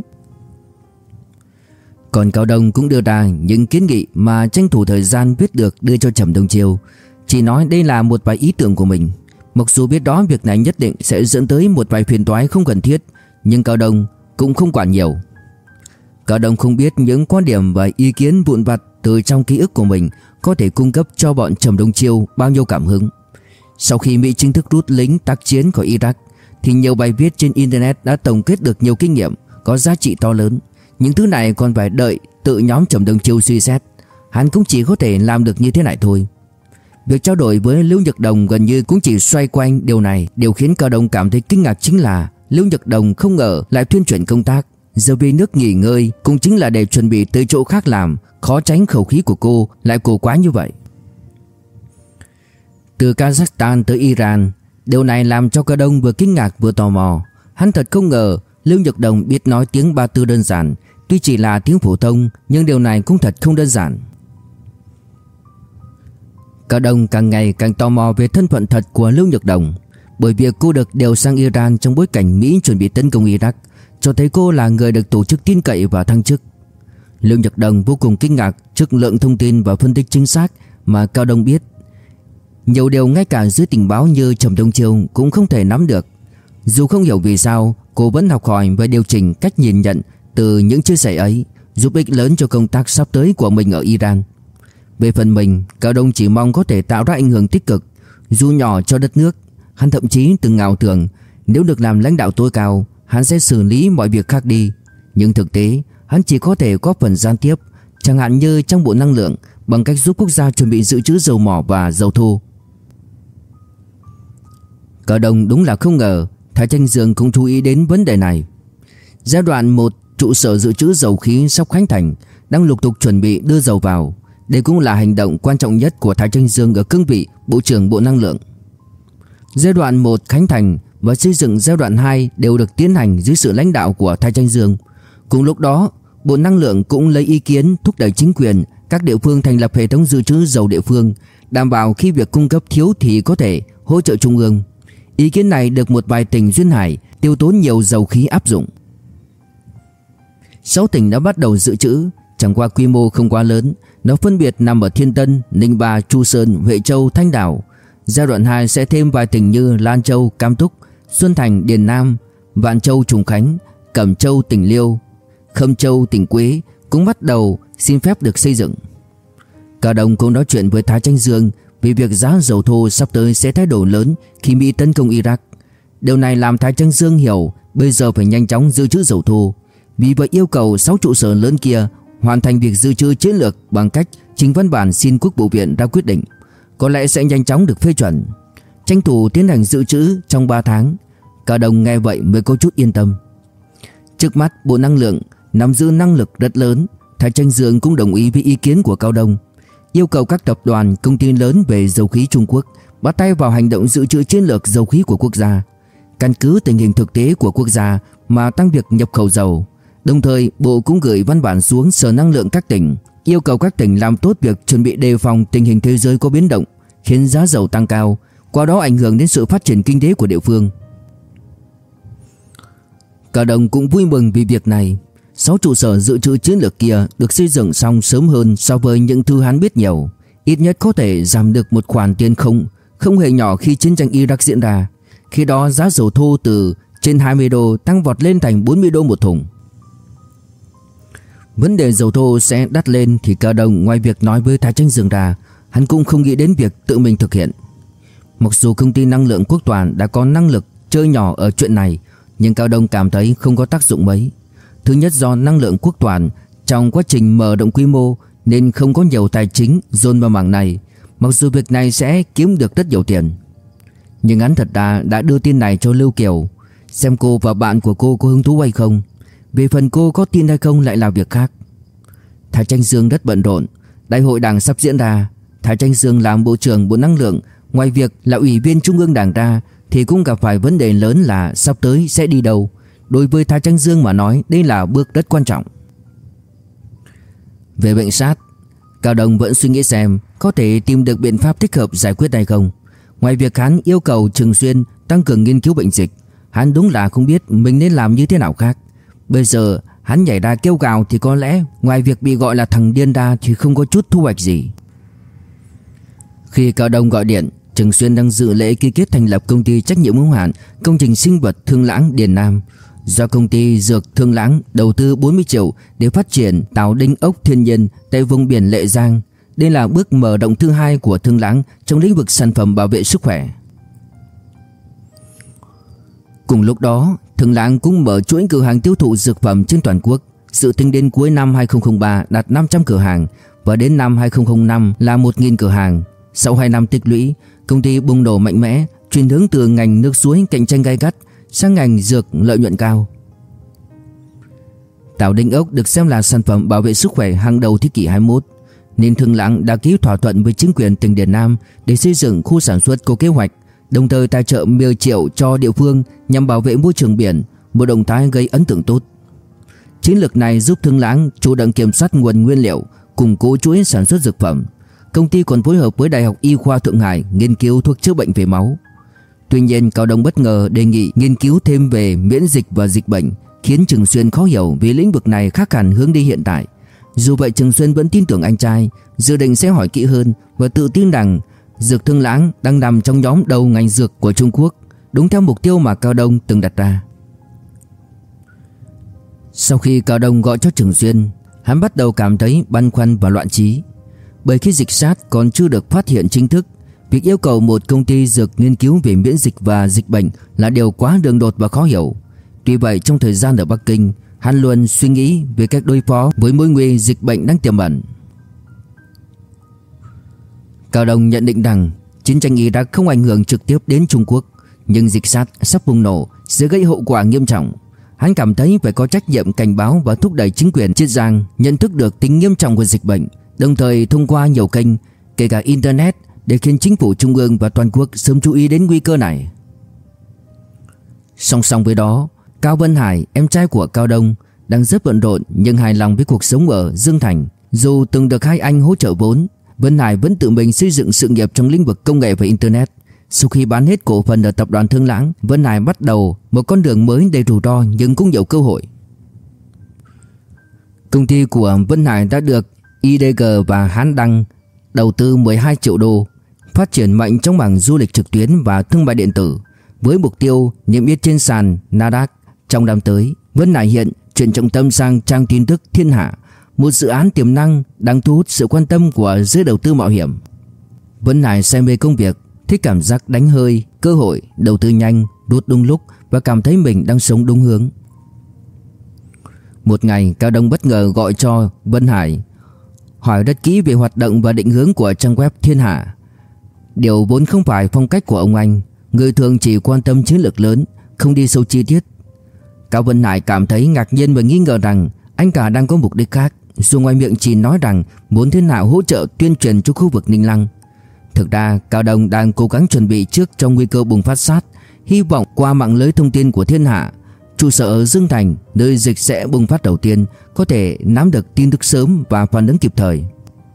[SPEAKER 1] Còn Cao Đông cũng đưa ra những kiến nghị mà tranh thủ thời gian viết được đưa cho Trầm Đông Chiêu. Chỉ nói đây là một vài ý tưởng của mình. Mặc dù biết đó việc này nhất định sẽ dẫn tới một vài phiền toái không cần thiết, nhưng Cao Đông cũng không quản nhiều. Cao Đông không biết những quan điểm và ý kiến vụn vặt từ trong ký ức của mình có thể cung cấp cho bọn Trầm Đông Chiêu bao nhiêu cảm hứng. Sau khi Mỹ chính thức rút lính tác chiến khỏi Iraq thì nhiều bài viết trên Internet đã tổng kết được nhiều kinh nghiệm có giá trị to lớn. Những thứ này còn phải đợi tự nhóm Trầm Đông Chiêu suy xét. Hắn cũng chỉ có thể làm được như thế này thôi. Việc trao đổi với Lưu Nhật Đồng gần như cũng chỉ xoay quanh điều này. Điều khiến Cao Đông cảm thấy kinh ngạc chính là Lưu Nhật Đồng không ngờ lại thuyên chuyển công tác. Giờ về nước nghỉ ngơi cũng chính là để chuẩn bị tới chỗ khác làm. Khó tránh khẩu khí của cô lại cổ quá như vậy. Từ Kazakhstan tới Iran, Điều này làm cho Cao Đông vừa kinh ngạc vừa tò mò. Hắn thật không ngờ Lưu Nhật Đồng biết nói tiếng Ba Tư đơn giản. Tuy chỉ là tiếng phổ thông, nhưng điều này cũng thật không đơn giản. Cao Đông càng ngày càng tò mò về thân phận thật của Lưu Nhật Đồng. Bởi việc cô được điều sang Iran trong bối cảnh Mỹ chuẩn bị tấn công Iraq, cho thấy cô là người được tổ chức tin cậy và thăng chức. Lưu Nhật Đồng vô cùng kinh ngạc trước lượng thông tin và phân tích chính xác mà Cao Đông biết. Nhiều điều ngay cả giới tình báo như Trầm Đông Chiêu cũng không thể nắm được. Dù không hiểu vì sao, cô vẫn học hỏi và điều chỉnh cách nhìn nhận từ những chia sẻ ấy, giúp ích lớn cho công tác sắp tới của mình ở Iran. Về phần mình, Cao Đông chỉ mong có thể tạo ra ảnh hưởng tích cực, dù nhỏ, cho đất nước. Hắn thậm chí từng ảo tưởng nếu được làm lãnh đạo tối cao, hắn sẽ xử lý mọi việc khác đi. Nhưng thực tế, hắn chỉ có thể góp phần gián tiếp, chẳng hạn như trong Bộ Năng lượng, bằng cách giúp quốc gia chuẩn bị dự trữ dầu mỏ và dầu thô. Cao Đông đúng là không ngờ Thái Tranh Dương cũng chú ý đến vấn đề này. Giai đoạn 1, trụ sở dự trữ dầu khí sắp khánh thành, đang lục tục chuẩn bị đưa dầu vào. Đây cũng là hành động quan trọng nhất của Thái Tranh Dương ở cương vị Bộ trưởng Bộ Năng lượng. Giai đoạn 1 khánh thành và xây dựng giai đoạn 2 đều được tiến hành dưới sự lãnh đạo của Thái Tranh Dương. Cùng lúc đó, Bộ Năng lượng cũng lấy ý kiến thúc đẩy chính quyền các địa phương thành lập hệ thống dự trữ dầu địa phương, đảm bảo khi việc cung cấp thiếu thì có thể hỗ trợ trung ương. Ý kiến này được một vài tỉnh duyên hải tiêu tốn nhiều dầu khí áp dụng. 6 tỉnh đã bắt đầu dự trữ, chẳng qua quy mô không quá lớn. Nó phân biệt nằm ở Thiên Tân, Ninh Ba, Chu Sơn, Huệ Châu, Thanh Đảo. Giai đoạn 2 sẽ thêm vài tỉnh như Lan Châu, Cam Túc, Xuân Thành, Điền Nam, Vạn Châu, Trùng Khánh, Cẩm Châu, tỉnh Liêu, Khâm Châu, tỉnh Quế cũng bắt đầu xin phép được xây dựng. Cao Đông cũng nói chuyện với Thái Tranh Dương về việc giá dầu thô sắp tới sẽ thay đổi lớn khi Mỹ tấn công Iraq. Điều này làm Thái Tranh Dương hiểu bây giờ phải nhanh chóng dự trữ dầu thô. Vì vậy yêu cầu 6 trụ sở lớn kia hoàn thành việc dự trữ chiến lược bằng cách trình văn bản xin Quốc vụ viện ra quyết định. Có lẽ sẽ nhanh chóng được phê chuẩn, tranh thủ tiến hành dự trữ trong 3 tháng. Cao Đông nghe vậy mới có chút yên tâm. Trước mắt Bộ Năng lượng nắm giữ năng lực rất lớn. Thái Tranh Dương cũng đồng ý với ý kiến của Cao Đông, yêu cầu các tập đoàn, công ty lớn về dầu khí Trung Quốc bắt tay vào hành động dự trữ chiến lược dầu khí của quốc gia, căn cứ tình hình thực tế của quốc gia mà tăng việc nhập khẩu dầu. Đồng thời, Bộ cũng gửi văn bản xuống Sở Năng lượng các tỉnh, yêu cầu các tỉnh làm tốt việc chuẩn bị đề phòng tình hình thế giới có biến động, khiến giá dầu tăng cao, qua đó ảnh hưởng đến sự phát triển kinh tế của địa phương. Cao Đông cũng vui mừng vì việc này. 6 trụ sở dự trữ chiến lược kia được xây dựng xong sớm hơn so với những thứ hắn biết nhiều, ít nhất có thể giảm được một khoản tiền không hề nhỏ khi chiến tranh Iraq diễn ra. Khi đó giá dầu thô từ trên 20 đô tăng vọt lên thành 40 đô một thùng. Vấn đề dầu thô sẽ đắt lên thì Cao Đông ngoài việc nói với Thái Tranh Dương ra, hắn cũng không nghĩ đến việc tự mình thực hiện. Mặc dù công ty năng lượng Quốc Toàn đã có năng lực chơi nhỏ ở chuyện này, nhưng Cao Đông cảm thấy không có tác dụng mấy. Thứ nhất, do năng lượng Quốc Toàn trong quá trình mở rộng quy mô nên không có nhiều tài chính dồn vào mảng này, mặc dù việc này sẽ kiếm được rất nhiều tiền. Nhưng hắn thật ra đã đưa tin này cho Lưu Kiều, xem cô và bạn của cô có hứng thú hay không. Về phần cô có tin hay không lại là việc khác. Thái Tranh Dương rất bận rộn. Đại hội Đảng sắp diễn ra. Thái Tranh Dương làm Bộ trưởng Bộ Năng lượng, ngoài việc là Ủy viên Trung ương Đảng ra thì cũng gặp phải vấn đề lớn là sắp tới sẽ đi đâu. Đối với Thái Tranh Dương mà nói, đây là bước rất quan trọng. Về bệnh sát, Cao Đông vẫn suy nghĩ xem có thể tìm được biện pháp thích hợp giải quyết hay không. Ngoài việc hắn yêu cầu thường xuyên tăng cường nghiên cứu bệnh dịch, hắn đúng là không biết mình nên làm như thế nào khác. Bây giờ hắn nhảy ra kêu gào thì có lẽ ngoài việc bị gọi là thằng điên ra thì không có chút thu hoạch gì. Khi Cao Đông gọi điện, Trừng Xuyên đang dự lễ ký kết thành lập công ty trách nhiệm hữu hạn công trình sinh vật Thương Lãng Điền Nam, do công ty Dược Thương Lãng đầu tư 40 triệu để phát triển tàu đinh ốc thiên nhiên tại vùng biển Lệ Giang. Đây là bước mở rộng thứ 2 của Thương Lãng trong lĩnh vực sản phẩm bảo vệ sức khỏe. Cùng lúc đó, Thương Lãng cũng mở chuỗi cửa hàng tiêu thụ dược phẩm trên toàn quốc. Dự tính đến cuối năm 2003 đạt 500 cửa hàng và đến năm 2005 là 1.000 cửa hàng. Sau 2 năm tích lũy, công ty bùng nổ mạnh mẽ, chuyển hướng từ ngành nước suối cạnh tranh gay gắt sang ngành dược lợi nhuận cao. Tảo đinh ốc được xem là sản phẩm bảo vệ sức khỏe hàng đầu thế kỷ 21, nên Thương Lãng đã ký thỏa thuận với chính quyền tỉnh Điền Nam để xây dựng khu sản xuất có kế hoạch, đồng thời tài trợ 10 triệu cho địa phương nhằm bảo vệ môi trường biển, một động thái gây ấn tượng tốt. Chiến lược này giúp Thương Lãng chủ động kiểm soát nguồn nguyên liệu, củng cố chuỗi sản xuất dược phẩm. Công ty còn phối hợp với Đại học Y khoa Thượng Hải nghiên cứu thuốc chữa bệnh về máu. Tuy nhiên, Cao Đông bất ngờ đề nghị nghiên cứu thêm về miễn dịch và dịch bệnh, khiến Trừng Xuyên khó hiểu vì lĩnh vực này khác hẳn hướng đi hiện tại. Dù vậy, Trừng Xuyên vẫn tin tưởng anh trai, dự định sẽ hỏi kỹ hơn và tự tin rằng Dược Thương Lãng đang nằm trong nhóm đầu ngành dược của Trung Quốc, đúng theo mục tiêu mà Cao Đông từng đặt ra. Sau khi Cao Đông gọi cho Trừng Xuyên, hắn bắt đầu cảm thấy băn khoăn và loạn trí. Bởi khi dịch sát còn chưa được phát hiện chính thức, việc yêu cầu một công ty dược nghiên cứu về miễn dịch và dịch bệnh là điều quá đường đột và khó hiểu. Tuy vậy, trong thời gian ở Bắc Kinh, hắn luôn suy nghĩ về cách đối phó với mối nguy dịch bệnh đang tiềm ẩn. Cao Đông nhận định rằng chiến tranh Iraq không ảnh hưởng trực tiếp đến Trung Quốc, nhưng dịch sát sắp bùng nổ sẽ gây hậu quả nghiêm trọng. Hắn cảm thấy phải có trách nhiệm cảnh báo và thúc đẩy chính quyền Chiết Giang nhận thức được tính nghiêm trọng của dịch bệnh, đồng thời thông qua nhiều kênh, kể cả Internet, để khiến chính phủ trung ương và toàn quốc sớm chú ý đến nguy cơ này. Song song với đó, Cao Vân Hải, em trai của Cao Đông, đang rất bận rộn nhưng hài lòng với cuộc sống ở Dương Thành. Dù từng được hai anh hỗ trợ vốn, Vân Hải vẫn tự mình xây dựng sự nghiệp trong lĩnh vực công nghệ và Internet. Sau khi bán hết cổ phần ở tập đoàn Thương Lãng, Vân Hải bắt đầu một con đường mới đầy rủi ro nhưng cũng nhiều cơ hội. Công ty của Vân Hải đã được IDG và Hán Đăng đầu tư 12 triệu đô, phát triển mạnh trong mảng du lịch trực tuyến và thương mại điện tử, với mục tiêu niêm yết trên sàn Nasdaq. Trong năm tới, Vân Hải hiện chuyển trọng tâm sang trang tin tức Thiên Hạ, một dự án tiềm năng đang thu hút sự quan tâm của giới đầu tư mạo hiểm. Vân Hải say mê công việc, thích cảm giác đánh hơi, cơ hội, đầu tư nhanh, rút đúng lúc và cảm thấy mình đang sống đúng hướng. Một ngày, Cao Đông bất ngờ gọi cho Vân Hải, hỏi rất kỹ về hoạt động và định hướng của trang web Thiên Hạ. Điều vốn không phải phong cách của ông anh, người thường chỉ quan tâm chiến lược lớn, không đi sâu chi tiết. Cao Vân Hải cảm thấy ngạc nhiên và nghi ngờ rằng anh cả đang có mục đích khác, dù ngoài miệng chỉ nói rằng muốn Thiên Hạ hỗ trợ tuyên truyền cho khu vực Ninh Lăng. Thực ra, Cao Đông đang cố gắng chuẩn bị trước trong nguy cơ bùng phát SARS, hy vọng qua mạng lưới thông tin của Thiên Hạ, trụ sở ở Dương Thành, nơi dịch sẽ bùng phát đầu tiên, có thể nắm được tin tức sớm và phản ứng kịp thời.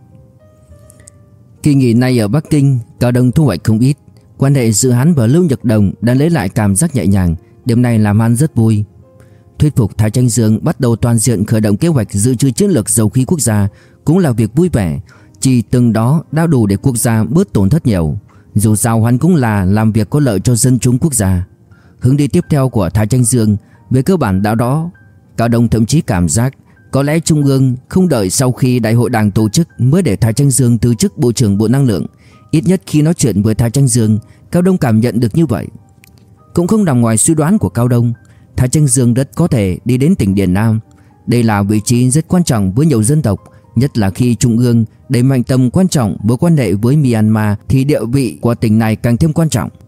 [SPEAKER 1] Kỳ nghỉ này ở Bắc Kinh, Cao Đông thu hoạch không ít. Quan hệ giữa hắn và Lưu Nhật Đồng đã lấy lại cảm giác nhẹ nhàng, điểm này làm hắn rất vui. Thuyết phục Thái Tranh Dương bắt đầu toàn diện khởi động kế hoạch dự trữ chiến lược dầu khí quốc gia cũng là việc vui vẻ, chỉ từng đó đã đủ để quốc gia bớt tổn thất nhiều. Dù sao hắn cũng là làm việc có lợi cho dân chúng quốc gia. Hướng đi tiếp theo của Thái Tranh Dương về cơ bản đã đó. Cao Đông thậm chí cảm giác có lẽ Trung ương không đợi sau khi đại hội đảng tổ chức mới để Thái Tranh Dương từ chức Bộ trưởng Bộ Năng lượng. Ít nhất khi nói chuyện với Thái Tranh Dương, Cao Đông cảm nhận được như vậy. Cũng không nằm ngoài suy đoán của Cao Đông, Thái Tranh Dương rất có thể đi đến tỉnh Điền Nam. Đây là vị trí rất quan trọng với nhiều dân tộc, nhất là khi Trung ương đẩy mạnh tầm quan trọng mối quan hệ với Myanmar thì địa vị của tỉnh này càng thêm quan trọng.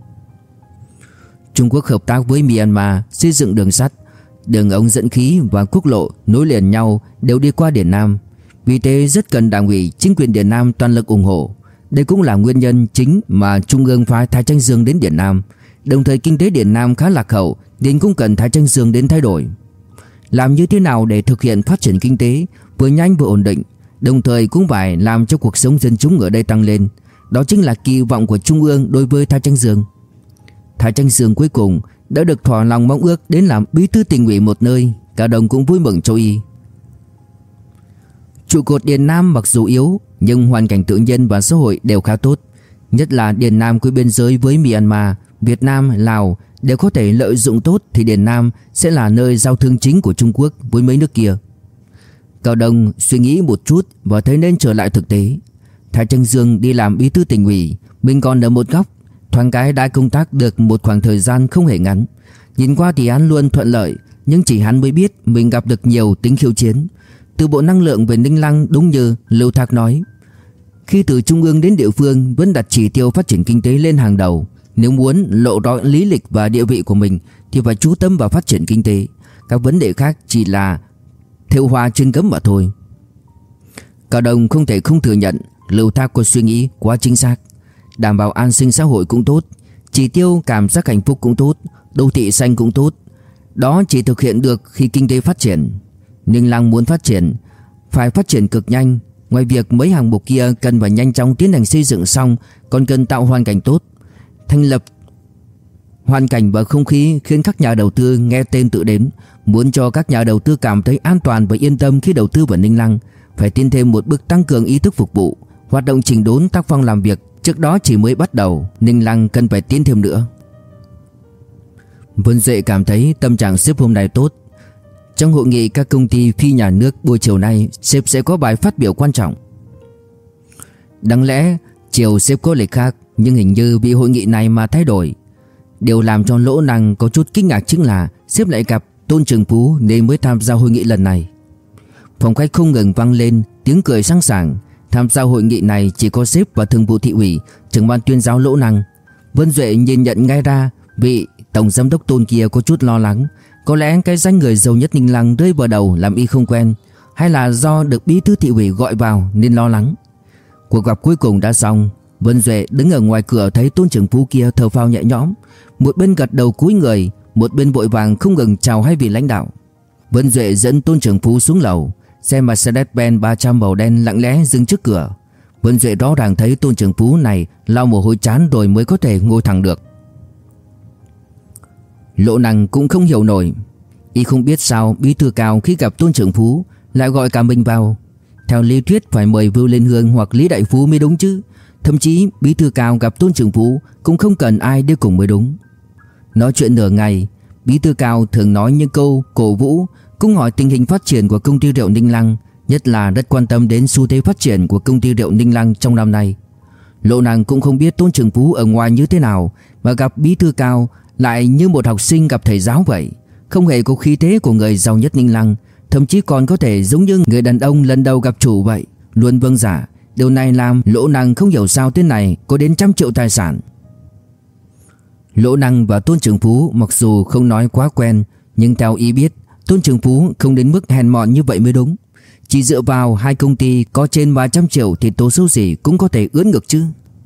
[SPEAKER 1] Trung Quốc hợp tác với Myanmar xây dựng đường sắt, đường ống dẫn khí và quốc lộ nối liền nhau đều đi qua Điền Nam. Vì thế rất cần Đảng ủy, chính quyền Điền Nam toàn lực ủng hộ. Đây cũng là nguyên nhân chính mà Trung ương phái Thái Tranh Dương đến Điền Nam. Đồng thời kinh tế Điền Nam khá lạc hậu nên cũng cần Thái Tranh Dương đến thay đổi. Làm như thế nào để thực hiện phát triển kinh tế vừa nhanh vừa ổn định, đồng thời cũng phải làm cho cuộc sống dân chúng ở đây tăng lên. Đó chính là kỳ vọng của Trung ương đối với Thái Tranh Dương. Thái Tranh Dương cuối cùng đã được thỏa lòng mong ước đến làm bí thư tỉnh ủy một nơi. Cao Đông cũng vui mừng cho y. Trụ cột Điền Nam mặc dù yếu nhưng hoàn cảnh tự nhiên và xã hội đều khá tốt. Nhất là Điền Nam có biên giới với Myanmar, Việt Nam, Lào đều có thể lợi dụng tốt thì Điền Nam sẽ là nơi giao thương chính của Trung Quốc với mấy nước kia. Cao Đông suy nghĩ một chút và thấy nên trở lại thực tế. Thái Tranh Dương đi làm bí thư tỉnh ủy, mình còn ở một góc, thoáng cái đã công tác được một khoảng thời gian không hề ngắn. Nhìn qua thì hắn luôn thuận lợi, nhưng chỉ hắn mới biết mình gặp được nhiều tính khiêu chiến. Từ Bộ Năng lượng về Ninh Lăng, đúng như Lưu Thạc nói, khi từ Trung ương đến địa phương vẫn đặt chỉ tiêu phát triển kinh tế lên hàng đầu. Nếu muốn lộ rõ lý lịch và địa vị của mình thì phải chú tâm vào phát triển kinh tế. Các vấn đề khác chỉ là thêu hoa trên gấm mà thôi. Cao Đông không thể không thừa nhận Lưu Thạc có suy nghĩ quá chính xác. Đảm bảo an sinh xã hội cũng tốt. Chỉ tiêu cảm giác hạnh phúc cũng tốt, đô thị xanh cũng tốt. Đó chỉ thực hiện được khi kinh tế phát triển. Ninh Lăng muốn phát triển, phải phát triển cực nhanh. Ngoài việc mấy hàng mục kia cần phải nhanh chóng tiến hành xây dựng xong, còn cần tạo hoàn cảnh tốt, thành lập hoàn cảnh và không khí khiến các nhà đầu tư nghe tên tự đến. Muốn cho các nhà đầu tư cảm thấy an toàn và yên tâm khi đầu tư vào Ninh Lăng, phải tiến thêm một bước tăng cường ý thức phục vụ, hoạt động chỉnh đốn tác phong làm việc. Trước đó chỉ mới bắt đầu, Ninh Lăng cần phải tiến thêm nữa. Vân Duệ cảm thấy tâm trạng sếp hôm nay tốt. Trong hội nghị các công ty phi nhà nước buổi chiều nay, sếp sẽ có bài phát biểu quan trọng. Đáng lẽ chiều sếp có lịch khác, nhưng hình như vì hội nghị này mà thay đổi. Điều làm cho Lỗ Năng có chút kinh ngạc chính là sếp lại gặp Tôn Trường Phú nên mới tham gia hội nghị lần này. Phòng khách không ngừng vang lên tiếng cười sảng sàng. Tham gia hội nghị này chỉ có sếp và thường vụ thị ủy, trưởng ban tuyên giáo Lỗ Năng. Vân Duệ nhìn nhận ngay ra vị tổng giám đốc Tôn kia có chút lo lắng. Có lẽ cái danh người giàu nhất Ninh Lăng rơi vào đầu làm y không quen, hay là do được bí thư thị ủy gọi vào nên lo lắng. Cuộc gặp cuối cùng đã xong. Vân Duệ đứng ở ngoài cửa thấy Tôn Trường Phú kia thở phào nhẹ nhõm, một bên gật đầu cúi người, một bên vội vàng không ngừng chào hai vị lãnh đạo. Vân Duệ dẫn Tôn Trường Phú xuống lầu. Xe Mercedes-Benz 300 màu đen lặng lẽ dừng trước cửa. Vân Duệ rõ ràng thấy Tôn Trường Phú này lau mồ hôi trán rồi mới có thể ngồi thẳng được. Lỗ Năng cũng không hiểu nổi. Y không biết sao bí thư Cao khi gặp Tôn Trường Phú lại gọi cả mình vào. Theo lý thuyết phải mời Vưu Liên Hương hoặc Lý Đại Phú mới đúng chứ. Thậm chí bí thư Cao gặp Tôn Trường Phú cũng không cần ai đi cùng mới đúng. Nói chuyện nửa ngày, bí thư Cao thường nói những câu cổ vũ, cũng hỏi tình hình phát triển của công ty rượu Ninh Lăng, nhất là rất quan tâm đến xu thế phát triển của công ty rượu Ninh Lăng trong năm nay. Lỗ Năng cũng không biết Tôn Trường Phú ở ngoài như thế nào, mà gặp bí thư Cao lại như một học sinh gặp thầy giáo vậy, không hề có khí thế của người giàu nhất Ninh Lăng, thậm chí còn có thể giống như người đàn ông lần đầu gặp chủ vậy, luôn vâng giả. Điều này làm Lỗ Năng không hiểu sao tên này có đến 100 triệu tài sản. Lỗ Năng và Tôn Trường Phú mặc dù không nói quá quen, nhưng theo ý biết Tôn Trường Phú không đến mức hèn mọn như vậy mới đúng. Chỉ dựa vào hai công ty có trên 300 triệu thì Tố Xấu Xỉ cũng có thể ướn ngực chứ.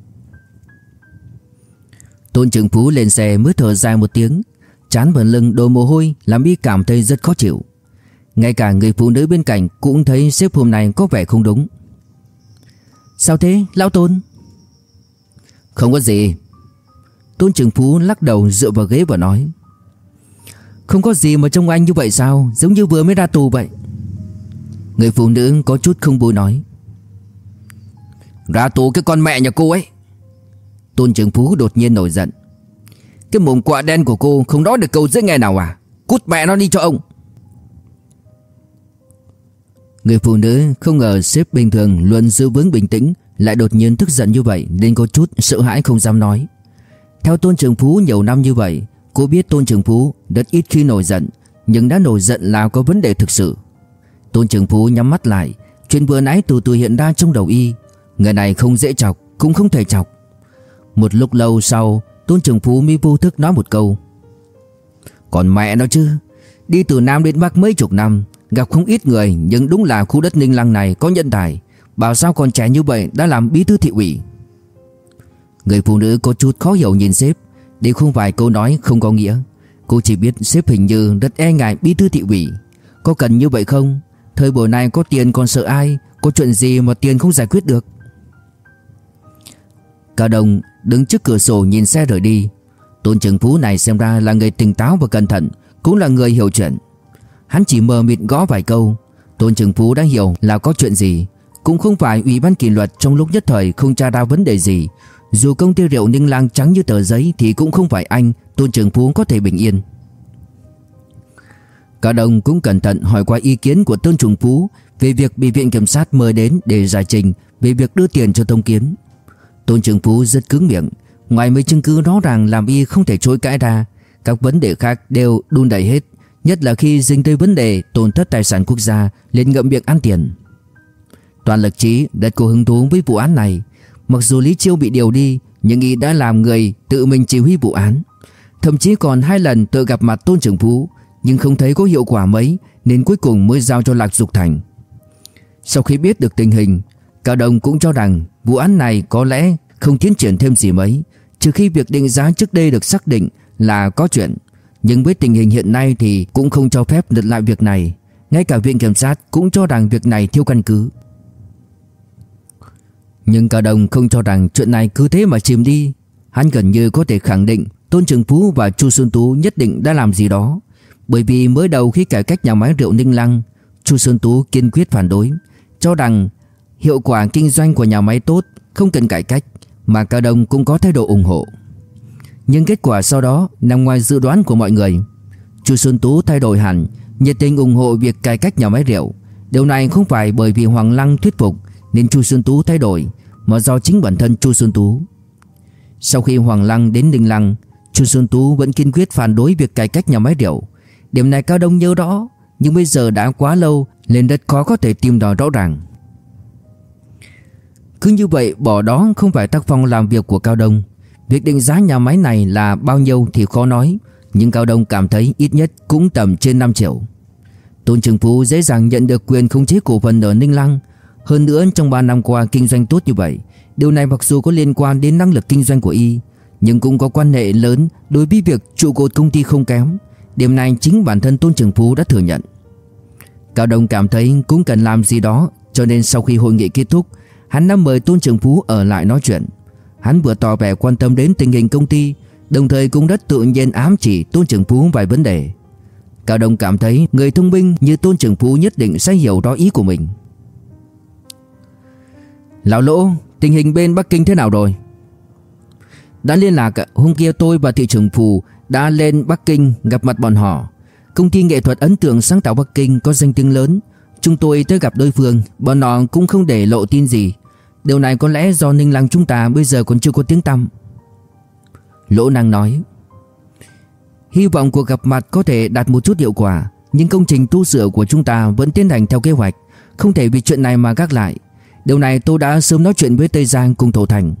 [SPEAKER 1] Tôn Trường Phú lên xe mới thở dài một tiếng, trán và lưng đổ mồ hôi làm y cảm thấy rất khó chịu. Ngay cả người phụ nữ bên cạnh cũng thấy sếp hôm nay có vẻ không đúng. Sao thế lão Tôn? Không có gì. Tôn Trường Phú lắc đầu dựa vào ghế và nói. Không có gì mà trông anh như vậy sao, giống như vừa mới ra tù vậy. Người phụ nữ có chút không vui nói. Ra tù cái con mẹ nhà cô ấy. Tôn Trường Phú đột nhiên nổi giận. Cái mồm quạ đen của cô không nói được câu dễ nghe nào à? Cút mẹ nó đi cho ông. Người phụ nữ không ngờ sếp bình thường luôn giữ vững bình tĩnh lại đột nhiên tức giận như vậy nên có chút sợ hãi không dám nói. Theo Tôn Trường Phú nhiều năm như vậy, cô biết Tôn Trường Phú rất ít khi nổi giận, nhưng đã nổi giận là có vấn đề thực sự. Tôn Trường Phú nhắm mắt lại, chuyện vừa nãy từ từ hiện ra trong đầu y. Người này không dễ chọc, cũng không thể chọc. Một lúc lâu sau, Tôn Trường Phú mới vô thức nói một câu. Còn mẹ nó chứ, đi từ Nam đến Bắc mấy chục năm, gặp không ít người, nhưng đúng là khu đất Ninh Lăng này có nhân tài. Bảo sao còn trẻ như vậy đã làm bí thư thị ủy. Người phụ nữ có chút khó hiểu nhìn sếp. Đây không phải câu nói không có nghĩa. Cô chỉ biết sếp hình như rất e ngại bí thư thị ủy. Có cần như vậy không? Thời buổi này có tiền còn sợ ai? Có chuyện gì mà tiền không giải quyết được? Cao Đông đứng trước cửa sổ nhìn xe rời đi. Tôn Trường Phú này xem ra là người tỉnh táo và cẩn thận, cũng là người hiểu chuyện. Hắn chỉ mờ mịt gõ vài câu, Tôn Trường Phú đã hiểu là có chuyện gì. Cũng không phải ủy ban kỷ luật trong lúc nhất thời không tra ra vấn đề gì. Dù công ty rượu Ninh Lăng trắng như tờ giấy thì cũng không phải anh Tôn Trường Phú có thể bình yên. Cao Đông cũng cẩn thận hỏi qua ý kiến của Tôn Trường Phú về việc bị viện kiểm sát mời đến để giải trình về việc đưa tiền cho Tông Kiến. Tôn Trường Phú rất cứng miệng, ngoài mấy chứng cứ rõ ràng làm y không thể chối cãi ra, các vấn đề khác đều đun đẩy hết, nhất là khi dính tới vấn đề tổn thất tài sản quốc gia liền ngậm miệng ăn tiền. Toàn Lực Trí rất có hứng thú với vụ án này. Mặc dù Lý Chiêu bị điều đi, nhưng y đã làm người tự mình chỉ huy vụ án. Thậm chí còn 2 lần tự gặp mặt Tôn Trường Phú, nhưng không thấy có hiệu quả mấy, nên cuối cùng mới giao cho Lạc Dục Thành. Sau khi biết được tình hình, Cao Đông cũng cho rằng vụ án này có lẽ không tiến triển thêm gì mấy, trừ khi việc định giá trước đây được xác định là có chuyện. Nhưng với tình hình hiện nay thì cũng không cho phép lật lại việc này. Ngay cả Viện Kiểm sát cũng cho rằng việc này thiếu căn cứ. Nhưng Cao Đông không cho rằng chuyện này cứ thế mà chìm đi. Hắn gần như có thể khẳng định Tôn Trường Phú và Chu Xuân Tú nhất định đã làm gì đó. Bởi vì mới đầu khi cải cách nhà máy rượu Ninh Lăng, Chu Xuân Tú kiên quyết phản đối, cho rằng hiệu quả kinh doanh của nhà máy tốt, không cần cải cách, mà Cao Đông cũng có thái độ ủng hộ. Nhưng kết quả sau đó nằm ngoài dự đoán của mọi người. Chu Xuân Tú thay đổi hẳn, nhiệt tình ủng hộ việc cải cách nhà máy rượu. Điều này không phải bởi vì Hoàng Lăng thuyết phục nên Chu Xuân Tú thay đổi, mà do chính bản thân Chu Xuân Tú. Sau khi Hoàng Lăng đến Ninh Lăng, Chu Xuân Tú vẫn kiên quyết phản đối việc cải cách nhà máy rượu. Điểm này Cao Đông nhớ rõ, nhưng bây giờ đã quá lâu nên rất khó có thể tìm rõ ràng. Cứ như vậy bỏ đó không phải tác phong làm việc của Cao Đông. Việc định giá nhà máy này là bao nhiêu thì khó nói, nhưng Cao Đông cảm thấy ít nhất cũng tầm trên 5 triệu. Tôn Trường Phú dễ dàng nhận được quyền khống chế cổ phần ở Ninh Lăng. Hơn nữa trong 3 năm qua kinh doanh tốt như vậy, điều này mặc dù có liên quan đến năng lực kinh doanh của y, nhưng cũng có quan hệ lớn đối với việc trụ cột công ty không kém. Điểm này chính bản thân Tôn Trường Phú đã thừa nhận. Cao Đông cảm thấy cũng cần làm gì đó, cho nên sau khi hội nghị kết thúc, hắn đã mời Tôn Trường Phú ở lại nói chuyện. Hắn vừa tỏ vẻ quan tâm đến tình hình công ty, đồng thời cũng rất tự nhiên ám chỉ Tôn Trường Phú vài vấn đề. Cao Đông cảm thấy người thông minh như Tôn Trường Phú nhất định sẽ hiểu rõ ý của mình. Lão Lỗ, tình hình bên Bắc Kinh thế nào rồi? Đã liên lạc, hôm kia tôi và thị trưởng Phù đã lên Bắc Kinh gặp mặt bọn họ. Công ty nghệ thuật ấn tượng sáng tạo Bắc Kinh có danh tiếng lớn. Chúng tôi tới gặp đối phương, bọn họ cũng không để lộ tin gì. Điều này có lẽ do Ninh Lăng chúng ta bây giờ còn chưa có tiếng tăm. Lỗ Năng nói. Hy vọng cuộc gặp mặt có thể đạt một chút hiệu quả, nhưng công trình tu sửa của chúng ta vẫn tiến hành theo kế hoạch, không thể vì chuyện này mà gác lại. Điều này tôi đã sớm nói chuyện với Tây Giang cùng Thổ Thành.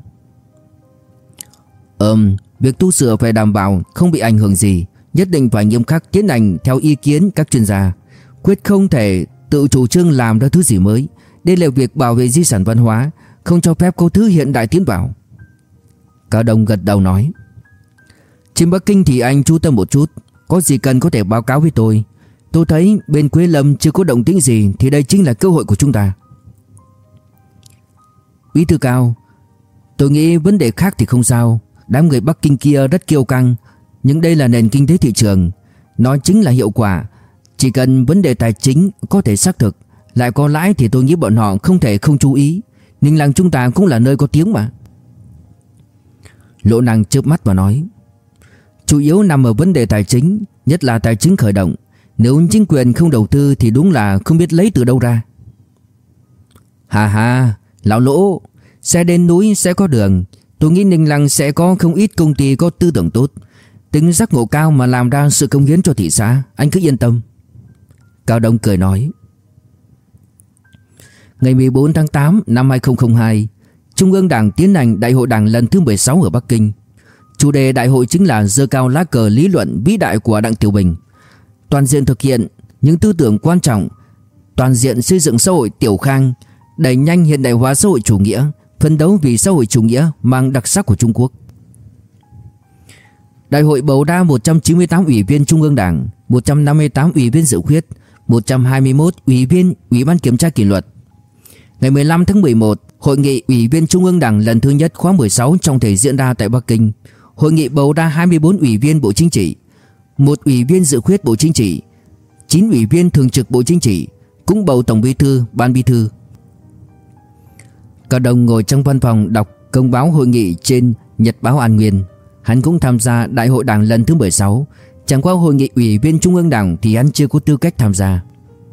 [SPEAKER 1] Việc tu sửa phải đảm bảo không bị ảnh hưởng gì, nhất định phải nghiêm khắc tiến hành theo ý kiến các chuyên gia, quyết không thể tự chủ trương làm ra thứ gì mới. Đây là việc bảo vệ di sản văn hóa, không cho phép có thứ hiện đại tiến vào. Cao Đông gật đầu nói. Trên Bắc Kinh thì anh chú tâm một chút, có gì cần có thể báo cáo với tôi. Tôi thấy bên Quế Lâm chưa có động tĩnh gì thì đây chính là cơ hội của chúng ta. Bí thư Cao, tôi nghĩ vấn đề khác thì không sao. Đám người Bắc Kinh kia rất kiêu căng, nhưng đây là nền kinh tế thị trường, nó chính là hiệu quả. Chỉ cần vấn đề tài chính có thể xác thực, lại có lãi thì tôi nghĩ bọn họ không thể không chú ý. Ninh Lăng chúng ta cũng là nơi có tiếng mà. Lỗ Năng chớp mắt và nói. Chủ yếu nằm ở vấn đề tài chính, nhất là tài chính khởi động. Nếu chính quyền không đầu tư thì đúng là không biết lấy từ đâu ra. Hà, lão Lỗ, xe đến núi sẽ có đường. Tôi nghĩ Ninh Lăng sẽ có không ít công ty có tư tưởng tốt, tính giác ngộ cao mà làm ra sự công hiến cho thị xã. Anh cứ yên tâm. Cao Đông cười nói. Ngày 14 tháng 8 năm 2002, Trung ương Đảng tiến hành Đại hội Đảng lần thứ 16 ở Bắc Kinh. Chủ đề đại hội chính là giơ cao lá cờ lý luận vĩ đại của Đặng Tiểu Bình, toàn diện thực hiện những tư tưởng quan trọng, toàn diện xây dựng xã hội tiểu khang, đẩy nhanh hiện đại hóa xã hội chủ nghĩa, phấn đấu vì xã hội chủ nghĩa mang đặc sắc của Trung Quốc. Đại hội bầu ra 198 ủy viên Trung ương Đảng, 158 ủy viên dự khuyết, 121 ủy viên Ủy ban kiểm tra kỷ luật. Ngày 15 tháng 11, Hội nghị Ủy viên Trung ương Đảng lần thứ nhất khóa 16 trọng thể diễn ra tại Bắc Kinh. Hội nghị bầu ra 24 ủy viên Bộ Chính trị, 1 ủy viên dự khuyết Bộ Chính trị, 9 ủy viên thường trực Bộ Chính trị, cũng bầu Tổng Bí thư, Ban Bí thư. Cao Đông ngồi trong văn phòng đọc công báo hội nghị trên Nhật báo An Nguyên. Hắn cũng tham gia Đại hội Đảng lần thứ 16. Chẳng qua hội nghị Ủy viên Trung ương Đảng thì hắn chưa có tư cách tham gia.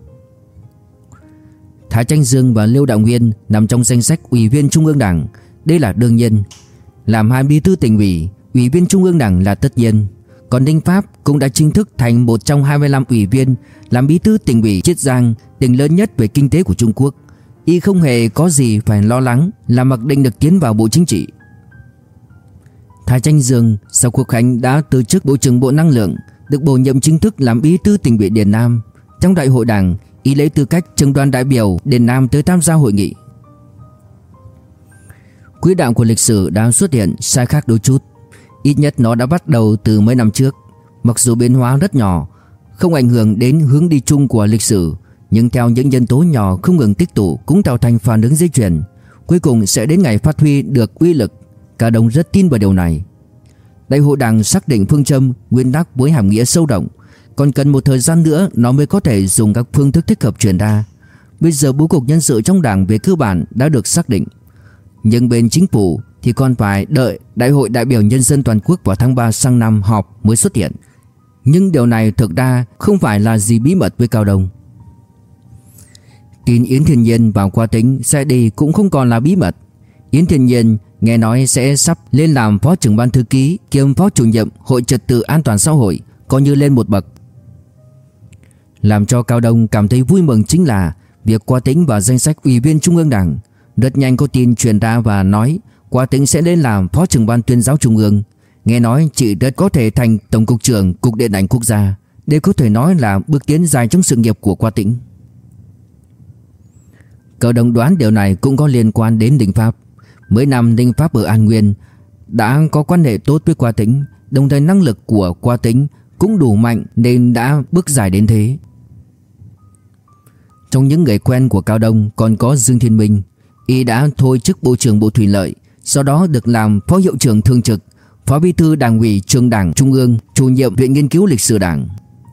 [SPEAKER 1] Thái Tranh Dương và Liêu Đạo Nguyên nằm trong danh sách Ủy viên Trung ương Đảng. Đây là đương nhiên. Làm 2 bí thư tỉnh ủy, Ủy viên Trung ương Đảng là tất nhiên. Còn Đinh Pháp cũng đã chính thức thành một trong 25 ủy viên làm bí thư tỉnh ủy Chiết Giang, tỉnh lớn nhất về kinh tế của Trung Quốc. Y không hề có gì phải lo lắng là mặc định được tiến vào Bộ Chính trị. Thái Tranh Dương sau cuộc khánh đã từ chức Bộ trưởng Bộ Năng lượng, được bổ nhiệm chính thức làm bí thư tỉnh ủy Điền Nam. Trong Đại hội Đảng, y lấy tư cách trưởng đoàn đại biểu Điền Nam tới tham gia hội nghị. Quỹ đạo của lịch sử đã xuất hiện sai khác đôi chút. Ít nhất nó đã bắt đầu từ mấy năm trước. Mặc dù biến hóa rất nhỏ, không ảnh hưởng đến hướng đi chung của lịch sử, nhưng theo những nhân tố nhỏ không ngừng tích tụ cũng tạo thành phản ứng dây chuyền, cuối cùng sẽ đến ngày phát huy được uy lực. Cao Đông rất tin vào điều này. Đại hội Đảng xác định phương châm, nguyên tắc với hàm nghĩa sâu rộng, còn cần một thời gian nữa nó mới có thể dùng các phương thức thích hợp truyền ra. Bây giờ bố cục nhân sự trong Đảng về cơ bản đã được xác định, nhưng bên chính phủ thì còn phải đợi Đại hội đại biểu nhân dân toàn quốc vào tháng 3 sang năm họp mới xuất hiện. Nhưng điều này thực ra không phải là gì bí mật với Cao Đông. Tin Yến Thiên Nhiên vào Qua Tĩnh sẽ đi cũng không còn là bí mật. Yến Thiên Nhiên nghe nói sẽ sắp lên làm phó trưởng ban thư ký kiêm phó chủ nhiệm Hội Trật tự An toàn xã hội, coi như lên một bậc. Làm cho Cao Đông cảm thấy vui mừng chính là việc Qua Tĩnh vào danh sách ủy viên Trung ương Đảng. Rất nhanh có tin truyền ra và nói Qua Tĩnh sẽ lên làm phó trưởng ban tuyên giáo Trung ương. Nghe nói chị rất có thể thành tổng cục trưởng Cục Điện ảnh Quốc gia. Đây có thể nói là bước tiến dài trong sự nghiệp của Qua Tĩnh. Cao Đông đoán điều này cũng có liên quan đến Đinh Pháp. Mấy năm Đinh Pháp ở An Nguyên đã có quan hệ tốt với Qua Tĩnh, đồng thời năng lực của Qua Tĩnh cũng đủ mạnh nên đã bước dài đến thế. Trong những người quen của Cao Đông còn có Dương Thiên Minh. Y đã thôi chức Bộ trưởng Bộ Thủy lợi, sau đó được làm Phó Hiệu trưởng Thường trực, Phó Bí thư Đảng ủy Trường Đảng Trung ương, Chủ nhiệm Viện Nghiên cứu Lịch sử Đảng.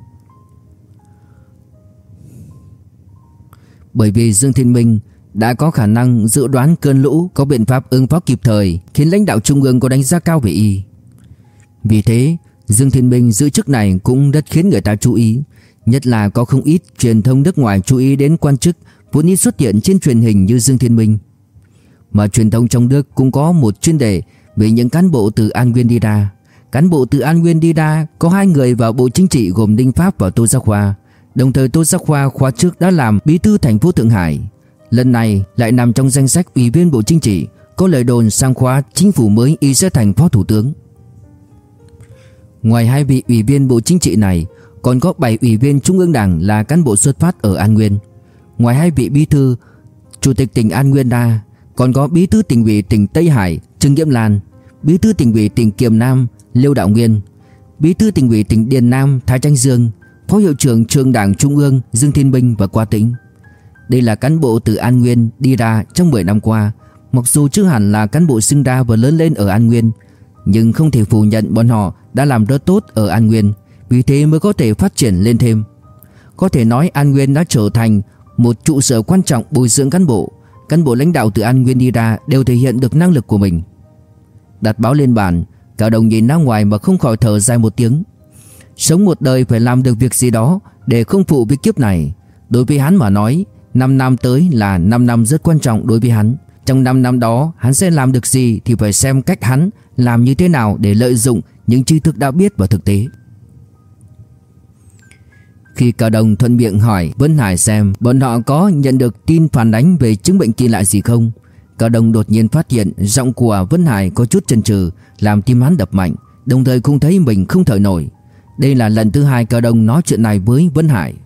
[SPEAKER 1] Bởi vì Dương Thiên Minh đã có khả năng dự đoán cơn lũ, có biện pháp ứng phó kịp thời, khiến lãnh đạo Trung ương có đánh giá cao về Y. Vì thế, Dương Thiên Minh giữ chức này cũng rất khiến người ta chú ý. Nhất là có không ít truyền thông nước ngoài chú ý đến quan chức vốn ít xuất hiện trên truyền hình như Dương Thiên Minh. Mà truyền thông trong nước cũng có một chuyên đề về những cán bộ từ An Nguyên đi ra. Cán bộ từ An Nguyên đi ra có 2 người vào Bộ Chính trị gồm Đinh Pháp và Tô Giác Khoa. Đồng thời Tô Giác Khoa khóa trước đã làm bí thư thành phố Thượng Hải. Lần này lại nằm trong danh sách ủy viên Bộ Chính trị. Có lời đồn sang khóa chính phủ mới Y sẽ thành phó thủ tướng. Ngoài 2 vị ủy viên Bộ Chính trị này, còn có 7 ủy viên Trung ương Đảng là cán bộ xuất phát ở An Nguyên. Ngoài 2 vị bí thư, Chủ tịch tỉnh An Nguyên ra, còn có bí thư tỉnh ủy tỉnh Tây Hải Trương Nghiễm Lan, bí thư tỉnh ủy tỉnh Kiềm Nam Liêu Đạo Nguyên, bí thư tỉnh ủy tỉnh Điền Nam Thái Tranh Dương, phó hiệu trưởng Trường Đảng Trung ương Dương Thiên Minh và Qua Tĩnh. Đây là cán bộ từ An Nguyên đi ra trong 10 năm qua. Mặc dù chưa hẳn là cán bộ sinh ra và lớn lên ở An Nguyên, nhưng không thể phủ nhận bọn họ đã làm rất tốt ở An Nguyên, vì thế mới có thể phát triển lên thêm. Có thể nói An Nguyên đã trở thành một trụ sở quan trọng bồi dưỡng cán bộ. Cán bộ lãnh đạo từ An Nguyên đi ra đều thể hiện được năng lực của mình. Đặt báo lên bàn, Cao Đông nhìn ra ngoài mà không khỏi thở dài một tiếng. Sống một đời phải làm được việc gì đó để không phụ với kiếp này. Đối với hắn mà nói, 5 năm tới là 5 năm rất quan trọng đối với hắn. Trong 5 năm đó hắn sẽ làm được gì thì phải xem cách hắn làm như thế nào để lợi dụng những tri thức đã biết vào thực tế. Khi Cao Đông thuận miệng hỏi Vân Hải xem bọn họ có nhận được tin phản ánh về chứng bệnh kỳ lạ gì không, Cao Đông đột nhiên phát hiện giọng của Vân Hải có chút chần chừ, làm tim hắn đập mạnh, đồng thời cũng thấy mình không thở nổi. Đây là lần thứ 2 Cao Đông nói chuyện này với Vân Hải.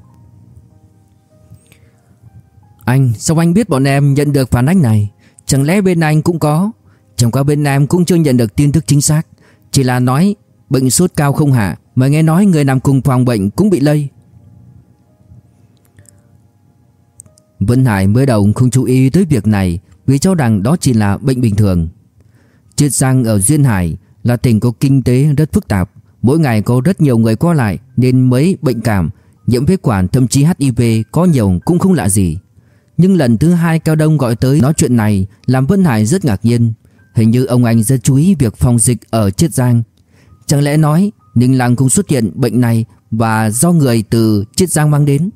[SPEAKER 1] Anh, sao anh biết bọn em nhận được phản ánh này? Chẳng lẽ bên anh cũng có? Chẳng qua bên em cũng chưa nhận được tin tức chính xác, chỉ là nói bệnh sốt cao không hạ, mà nghe nói người nằm cùng phòng bệnh cũng bị lây. Vân Hải mới đầu không chú ý tới việc này vì cho rằng đó chỉ là bệnh bình thường. Chiết Giang ở Duyên Hải là tỉnh có kinh tế rất phức tạp, mỗi ngày có rất nhiều người qua lại nên mấy bệnh cảm, nhiễm phế quản thậm chí HIV có nhiều cũng không lạ gì. Nhưng lần thứ 2 Cao Đông gọi tới nói chuyện này làm Vân Hải rất ngạc nhiên. Hình như ông anh rất chú ý việc phòng dịch ở Chiết Giang. Chẳng lẽ nói Ninh Lăng cũng xuất hiện bệnh này và do người từ Chiết Giang mang đến?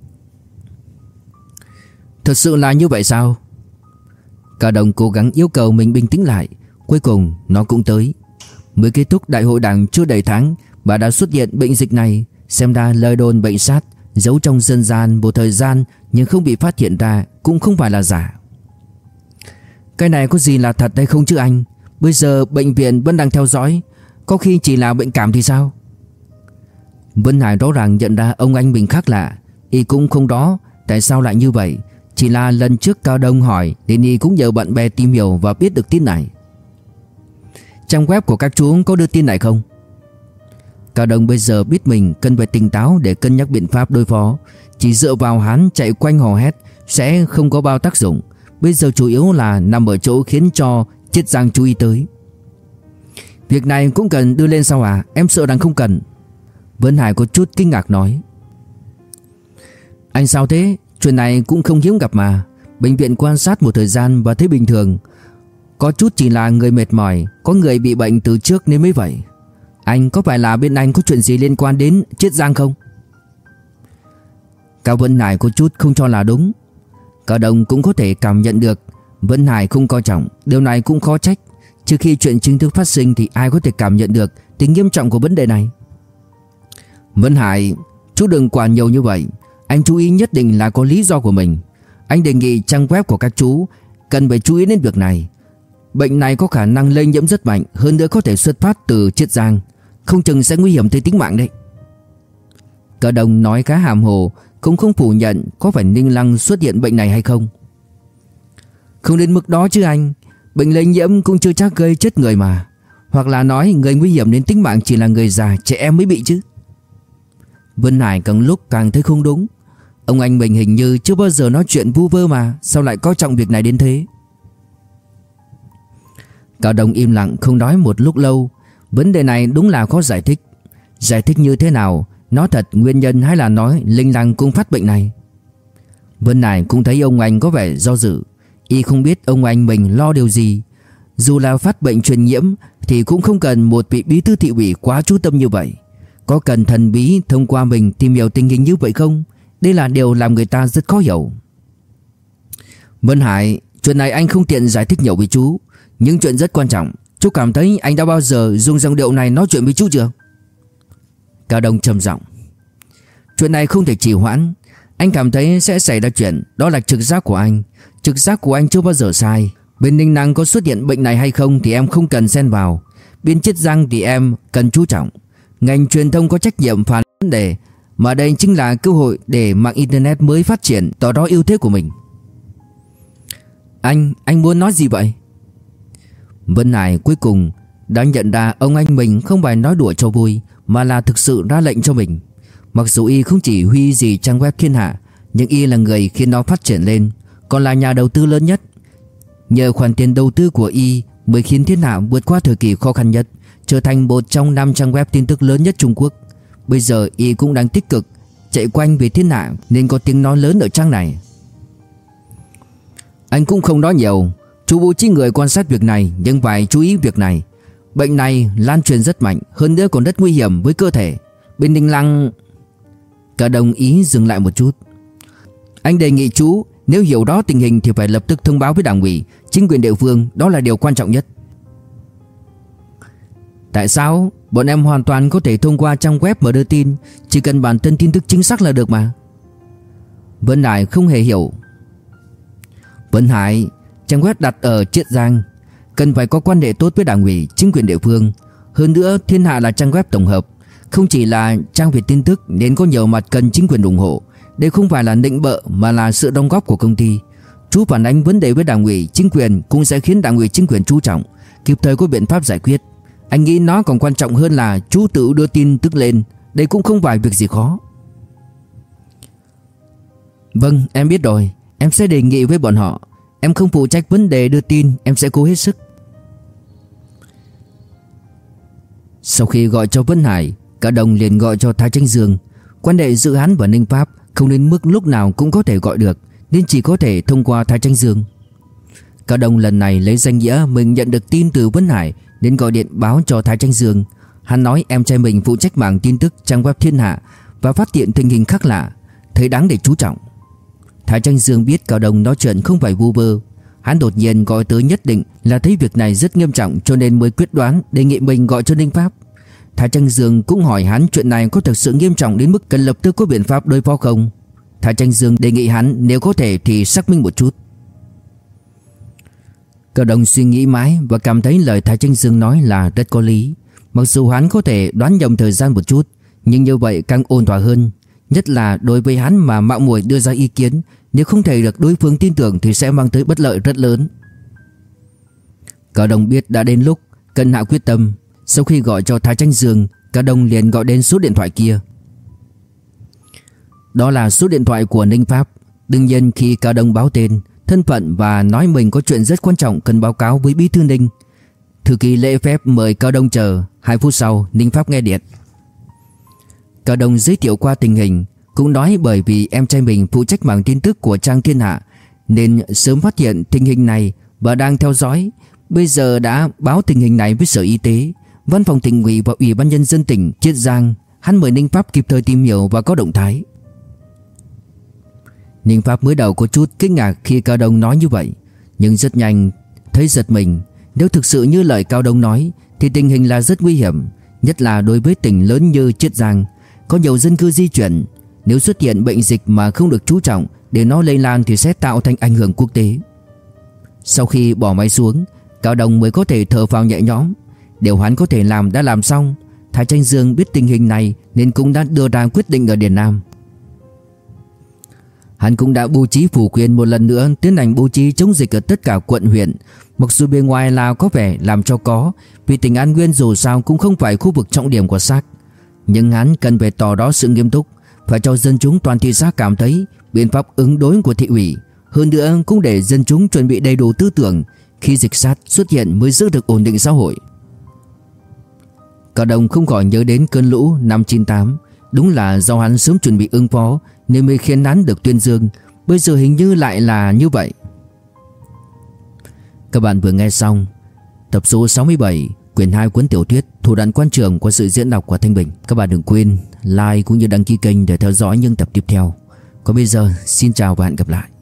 [SPEAKER 1] Thật sự là như vậy sao? Cao Đông cố gắng yêu cầu mình bình tĩnh lại. Cuối cùng nó cũng tới. Mới kết thúc đại hội đảng chưa đầy tháng bà đã xuất hiện bệnh dịch này. Xem ra lời đồn bệnh sát giấu trong dân gian một thời gian nhưng không bị phát hiện ra cũng không phải là giả. Cái này có gì là thật hay không chứ anh? Bây giờ bệnh viện vẫn đang theo dõi, có khi chỉ là bệnh cảm thì sao? Vân Hải rõ ràng nhận ra ông anh mình khác lạ. Y cũng không rõ tại sao lại như vậy. Chỉ là lần trước Cao Đông hỏi nên Y cũng nhờ bạn bè tìm hiểu và biết được tin này. Trang web của các chú có đưa tin này không? Cao Đông bây giờ biết mình cần phải tỉnh táo để cân nhắc biện pháp đối phó. Chỉ dựa vào hắn chạy quanh hò hét sẽ không có bao tác dụng. Bây giờ chủ yếu là nằm ở chỗ khiến cho Chiết Giang chú ý tới. Việc này cũng cần đưa lên sao à? Em sợ rằng không cần. Vân Hải có chút kinh ngạc nói. Anh sao thế? Chuyện này cũng không hiếm gặp mà. Bệnh viện quan sát một thời gian và thấy bình thường. Có chút chỉ là người mệt mỏi, có người bị bệnh từ trước nên mới vậy. Anh có phải là bên anh có chuyện gì liên quan đến Chiết Giang không? Cao Vân Hải có chút không cho là đúng. Cao Đông cũng có thể cảm nhận được Vân Hải không coi trọng. Điều này cũng khó trách. Trước khi chuyện chính thức phát sinh thì ai có thể cảm nhận được tính nghiêm trọng của vấn đề này. Vân Hải, chú đừng quản nhiều như vậy. Anh chú ý nhất định là có lý do của mình. Anh đề nghị trang web của các chú cần phải chú ý đến việc này. Bệnh này có khả năng lây nhiễm rất mạnh, hơn nữa có thể xuất phát từ Chiết Giang, không chừng sẽ nguy hiểm tới tính mạng đấy. Cao Đông nói khá hàm hồ, cũng không phủ nhận có phải Ninh Lăng xuất hiện bệnh này hay không. Không đến mức đó chứ anh. Bệnh lây nhiễm cũng chưa chắc gây chết người mà. Hoặc là nói người nguy hiểm đến tính mạng chỉ là người già, trẻ em mới bị chứ. Vân Hải càng lúc càng thấy không đúng. Ông anh mình hình như chưa bao giờ nói chuyện vu vơ mà, sao lại coi trọng việc này đến thế? Cao Đông im lặng không nói một lúc lâu. Vấn đề này đúng là khó giải thích. Giải thích như thế nào? Nói thật nguyên nhân hay là nói Linh Lăng cũng phát bệnh này? Vân Hải cũng thấy ông anh có vẻ do dự. Y không biết ông anh mình lo điều gì. Dù là phát bệnh truyền nhiễm thì cũng không cần một vị bí thư thị ủy quá chú tâm như vậy. Có cần thần bí thông qua mình tìm hiểu tình hình như vậy không? Đây là điều làm người ta rất khó hiểu. Vân Hải, chuyện này anh không tiện giải thích nhiều với chú, nhưng chuyện rất quan trọng. Chú cảm thấy anh đã bao giờ dùng giọng điệu này nói chuyện với chú chưa? Cao Đông trầm giọng. Chuyện này không thể trì hoãn. Anh cảm thấy sẽ xảy ra chuyện, đó là trực giác của anh. Trực giác của anh chưa bao giờ sai. Bên Ninh Năng có xuất hiện bệnh này hay không thì em không cần xen vào. Bên Chiết Giang thì em cần chú trọng. Ngành truyền thông có trách nhiệm phản vấn đề, mà đây chính là cơ hội để mạng internet mới phát triển, tỏ rõ ưu thế của mình. Anh muốn nói gì vậy? Vân Hải cuối cùng đã nhận ra ông anh mình không phải nói đùa cho vui, mà là thực sự ra lệnh cho mình. Mặc dù y không chỉ huy gì trang web thiên hạ, nhưng y là người khiến nó phát triển lên, còn là nhà đầu tư lớn nhất. Nhờ khoản tiền đầu tư của y mới khiến thiên hạ vượt qua thời kỳ khó khăn nhất, trở thành một trong 5 trang web tin tức lớn nhất Trung Quốc. Bây giờ y cũng đang tích cực chạy quanh về thiên hạ nên có tiếng nói lớn ở trang này. Anh cũng không nói nhiều. Chú bố trí người quan sát việc này, nhưng phải chú ý việc này. Bệnh này lan truyền rất mạnh, hơn nữa còn rất nguy hiểm với cơ thể. Bên Ninh Lăng... Cả đồng ý dừng lại một chút. Anh đề nghị chú nếu hiểu rõ tình hình thì phải lập tức thông báo với đảng ủy, chính quyền địa phương, đó là điều quan trọng nhất. Tại sao? Bọn em hoàn toàn có thể thông qua trang web mà đưa tin, chỉ cần bản thân tin tức chính xác là được mà. Vân Hải không hề hiểu. Vân Hải, trang web đặt ở Chiết Giang, cần phải có quan hệ tốt với đảng ủy, chính quyền địa phương. Hơn nữa thiên hạ là trang web tổng hợp, không chỉ là trang về tin tức nên có nhiều mặt cần chính quyền ủng hộ. Đây không phải là nịnh bợ mà là sự đóng góp của công ty. Chú phản ánh vấn đề với đảng ủy, chính quyền cũng sẽ khiến đảng ủy, chính quyền chú trọng, kịp thời có biện pháp giải quyết. Anh nghĩ nó còn quan trọng hơn là chú tự đưa tin tức lên. Đây cũng không phải việc gì khó. Vâng, em biết rồi. Em sẽ đề nghị với bọn họ. Em không phụ trách vấn đề đưa tin, em sẽ cố hết sức. Sau khi gọi cho Vân Hải, Cả Đồng liền gọi cho Thái Tranh Dương. Quan hệ giữa hắn và Ninh Pháp không đến mức lúc nào cũng có thể gọi được, nên chỉ có thể thông qua Thái Tranh Dương. Cả Đồng lần này lấy danh nghĩa mình nhận được tin từ Vân Hải nên gọi điện báo cho Thái Tranh Dương. Hắn nói em trai mình phụ trách mảng tin tức trang web thiên hạ và phát hiện tình hình khác lạ, thấy đáng để chú trọng. Thái Tranh Dương biết Cao Đông nói chuyện không phải vu vơ. Hắn đột nhiên gọi tới nhất định là thấy việc này rất nghiêm trọng, cho nên mới quyết đoán đề nghị mình gọi cho Ninh Pháp. Thái Tranh Dương cũng hỏi hắn chuyện này có thực sự nghiêm trọng đến mức cần lập tức có biện pháp đối phó không. Thái Tranh Dương đề nghị hắn nếu có thể thì xác minh một chút. Cao Đông suy nghĩ mãi và cảm thấy lời Thái Tranh Dương nói là rất có lý. Mặc dù hắn có thể đoán nhầm thời gian một chút, nhưng như vậy càng ổn thỏa hơn. Nhất là đối với hắn mà mạo muội đưa ra ý kiến, nếu không thể được đối phương tin tưởng thì sẽ mang tới bất lợi rất lớn. Cao Đông biết đã đến lúc Cân hạ quyết tâm, sau khi gọi cho Thái Tranh Dương, Cao Đông liền gọi đến số điện thoại kia. Đó là số điện thoại của Ninh Pháp. Đương nhiên khi Cao Đông báo tên, thân phận và nói mình có chuyện rất quan trọng cần báo cáo với Bí thư Ninh, thư ký lễ phép mời Cao Đông chờ. 2 phút sau, Ninh Pháp nghe điện. Cao Đông giới thiệu qua tình hình, cũng nói bởi vì em trai mình phụ trách mảng tin tức của trang Thiên Hạ nên sớm phát hiện tình hình này và đang theo dõi. Bây giờ đã báo tình hình này với Sở Y tế, Văn phòng Tỉnh ủy và Ủy ban nhân dân tỉnh Chiết Giang. Hắn mời Ninh Pháp kịp thời tìm hiểu và có động thái. Ninh Pháp mới đầu có chút kinh ngạc khi Cao Đông nói như vậy, nhưng rất nhanh thấy giật mình. Nếu thực sự như lời Cao Đông nói thì tình hình là rất nguy hiểm, nhất là đối với tỉnh lớn như Chiết Giang, có nhiều dân cư di chuyển. Nếu xuất hiện bệnh dịch mà không được chú trọng để nó lây lan thì sẽ tạo thành ảnh hưởng quốc tế. Sau khi bỏ máy xuống, Cao Đông mới có thể thở phào nhẹ nhõm. Điều hắn có thể làm đã làm xong. Thái Tranh Dương biết tình hình này nên cũng đã đưa ra quyết định ở Điền Nam. Hắn cũng đã bố trí phủ quyền một lần nữa tiến hành bố trí chống dịch ở tất cả quận huyện. Mặc dù bề ngoài là có vẻ làm cho có, vì tỉnh An Nguyên dù sao cũng không phải khu vực trọng điểm của SAC, nhưng hắn cần phải tỏ rõ sự nghiêm túc, phải cho dân chúng toàn thị xã cảm thấy biện pháp ứng đối của thị ủy. Hơn nữa cũng để dân chúng chuẩn bị đầy đủ tư tưởng, khi dịch SARS xuất hiện mới giữ được ổn định xã hội. Cao Đông không khỏi nhớ đến cơn lũ năm 98. Đúng là do hắn sớm chuẩn bị ứng phó nên mới khiến hắn được tuyên dương. Bây giờ hình như lại là như vậy. Các bạn vừa nghe xong tập số 67 quyển 2 cuốn tiểu thuyết Thủ đoạn quan trường qua sự diễn đọc của Thanh Bình. Các bạn đừng quên like cũng như đăng ký kênh để theo dõi những tập tiếp theo. Còn bây giờ xin chào và hẹn gặp lại.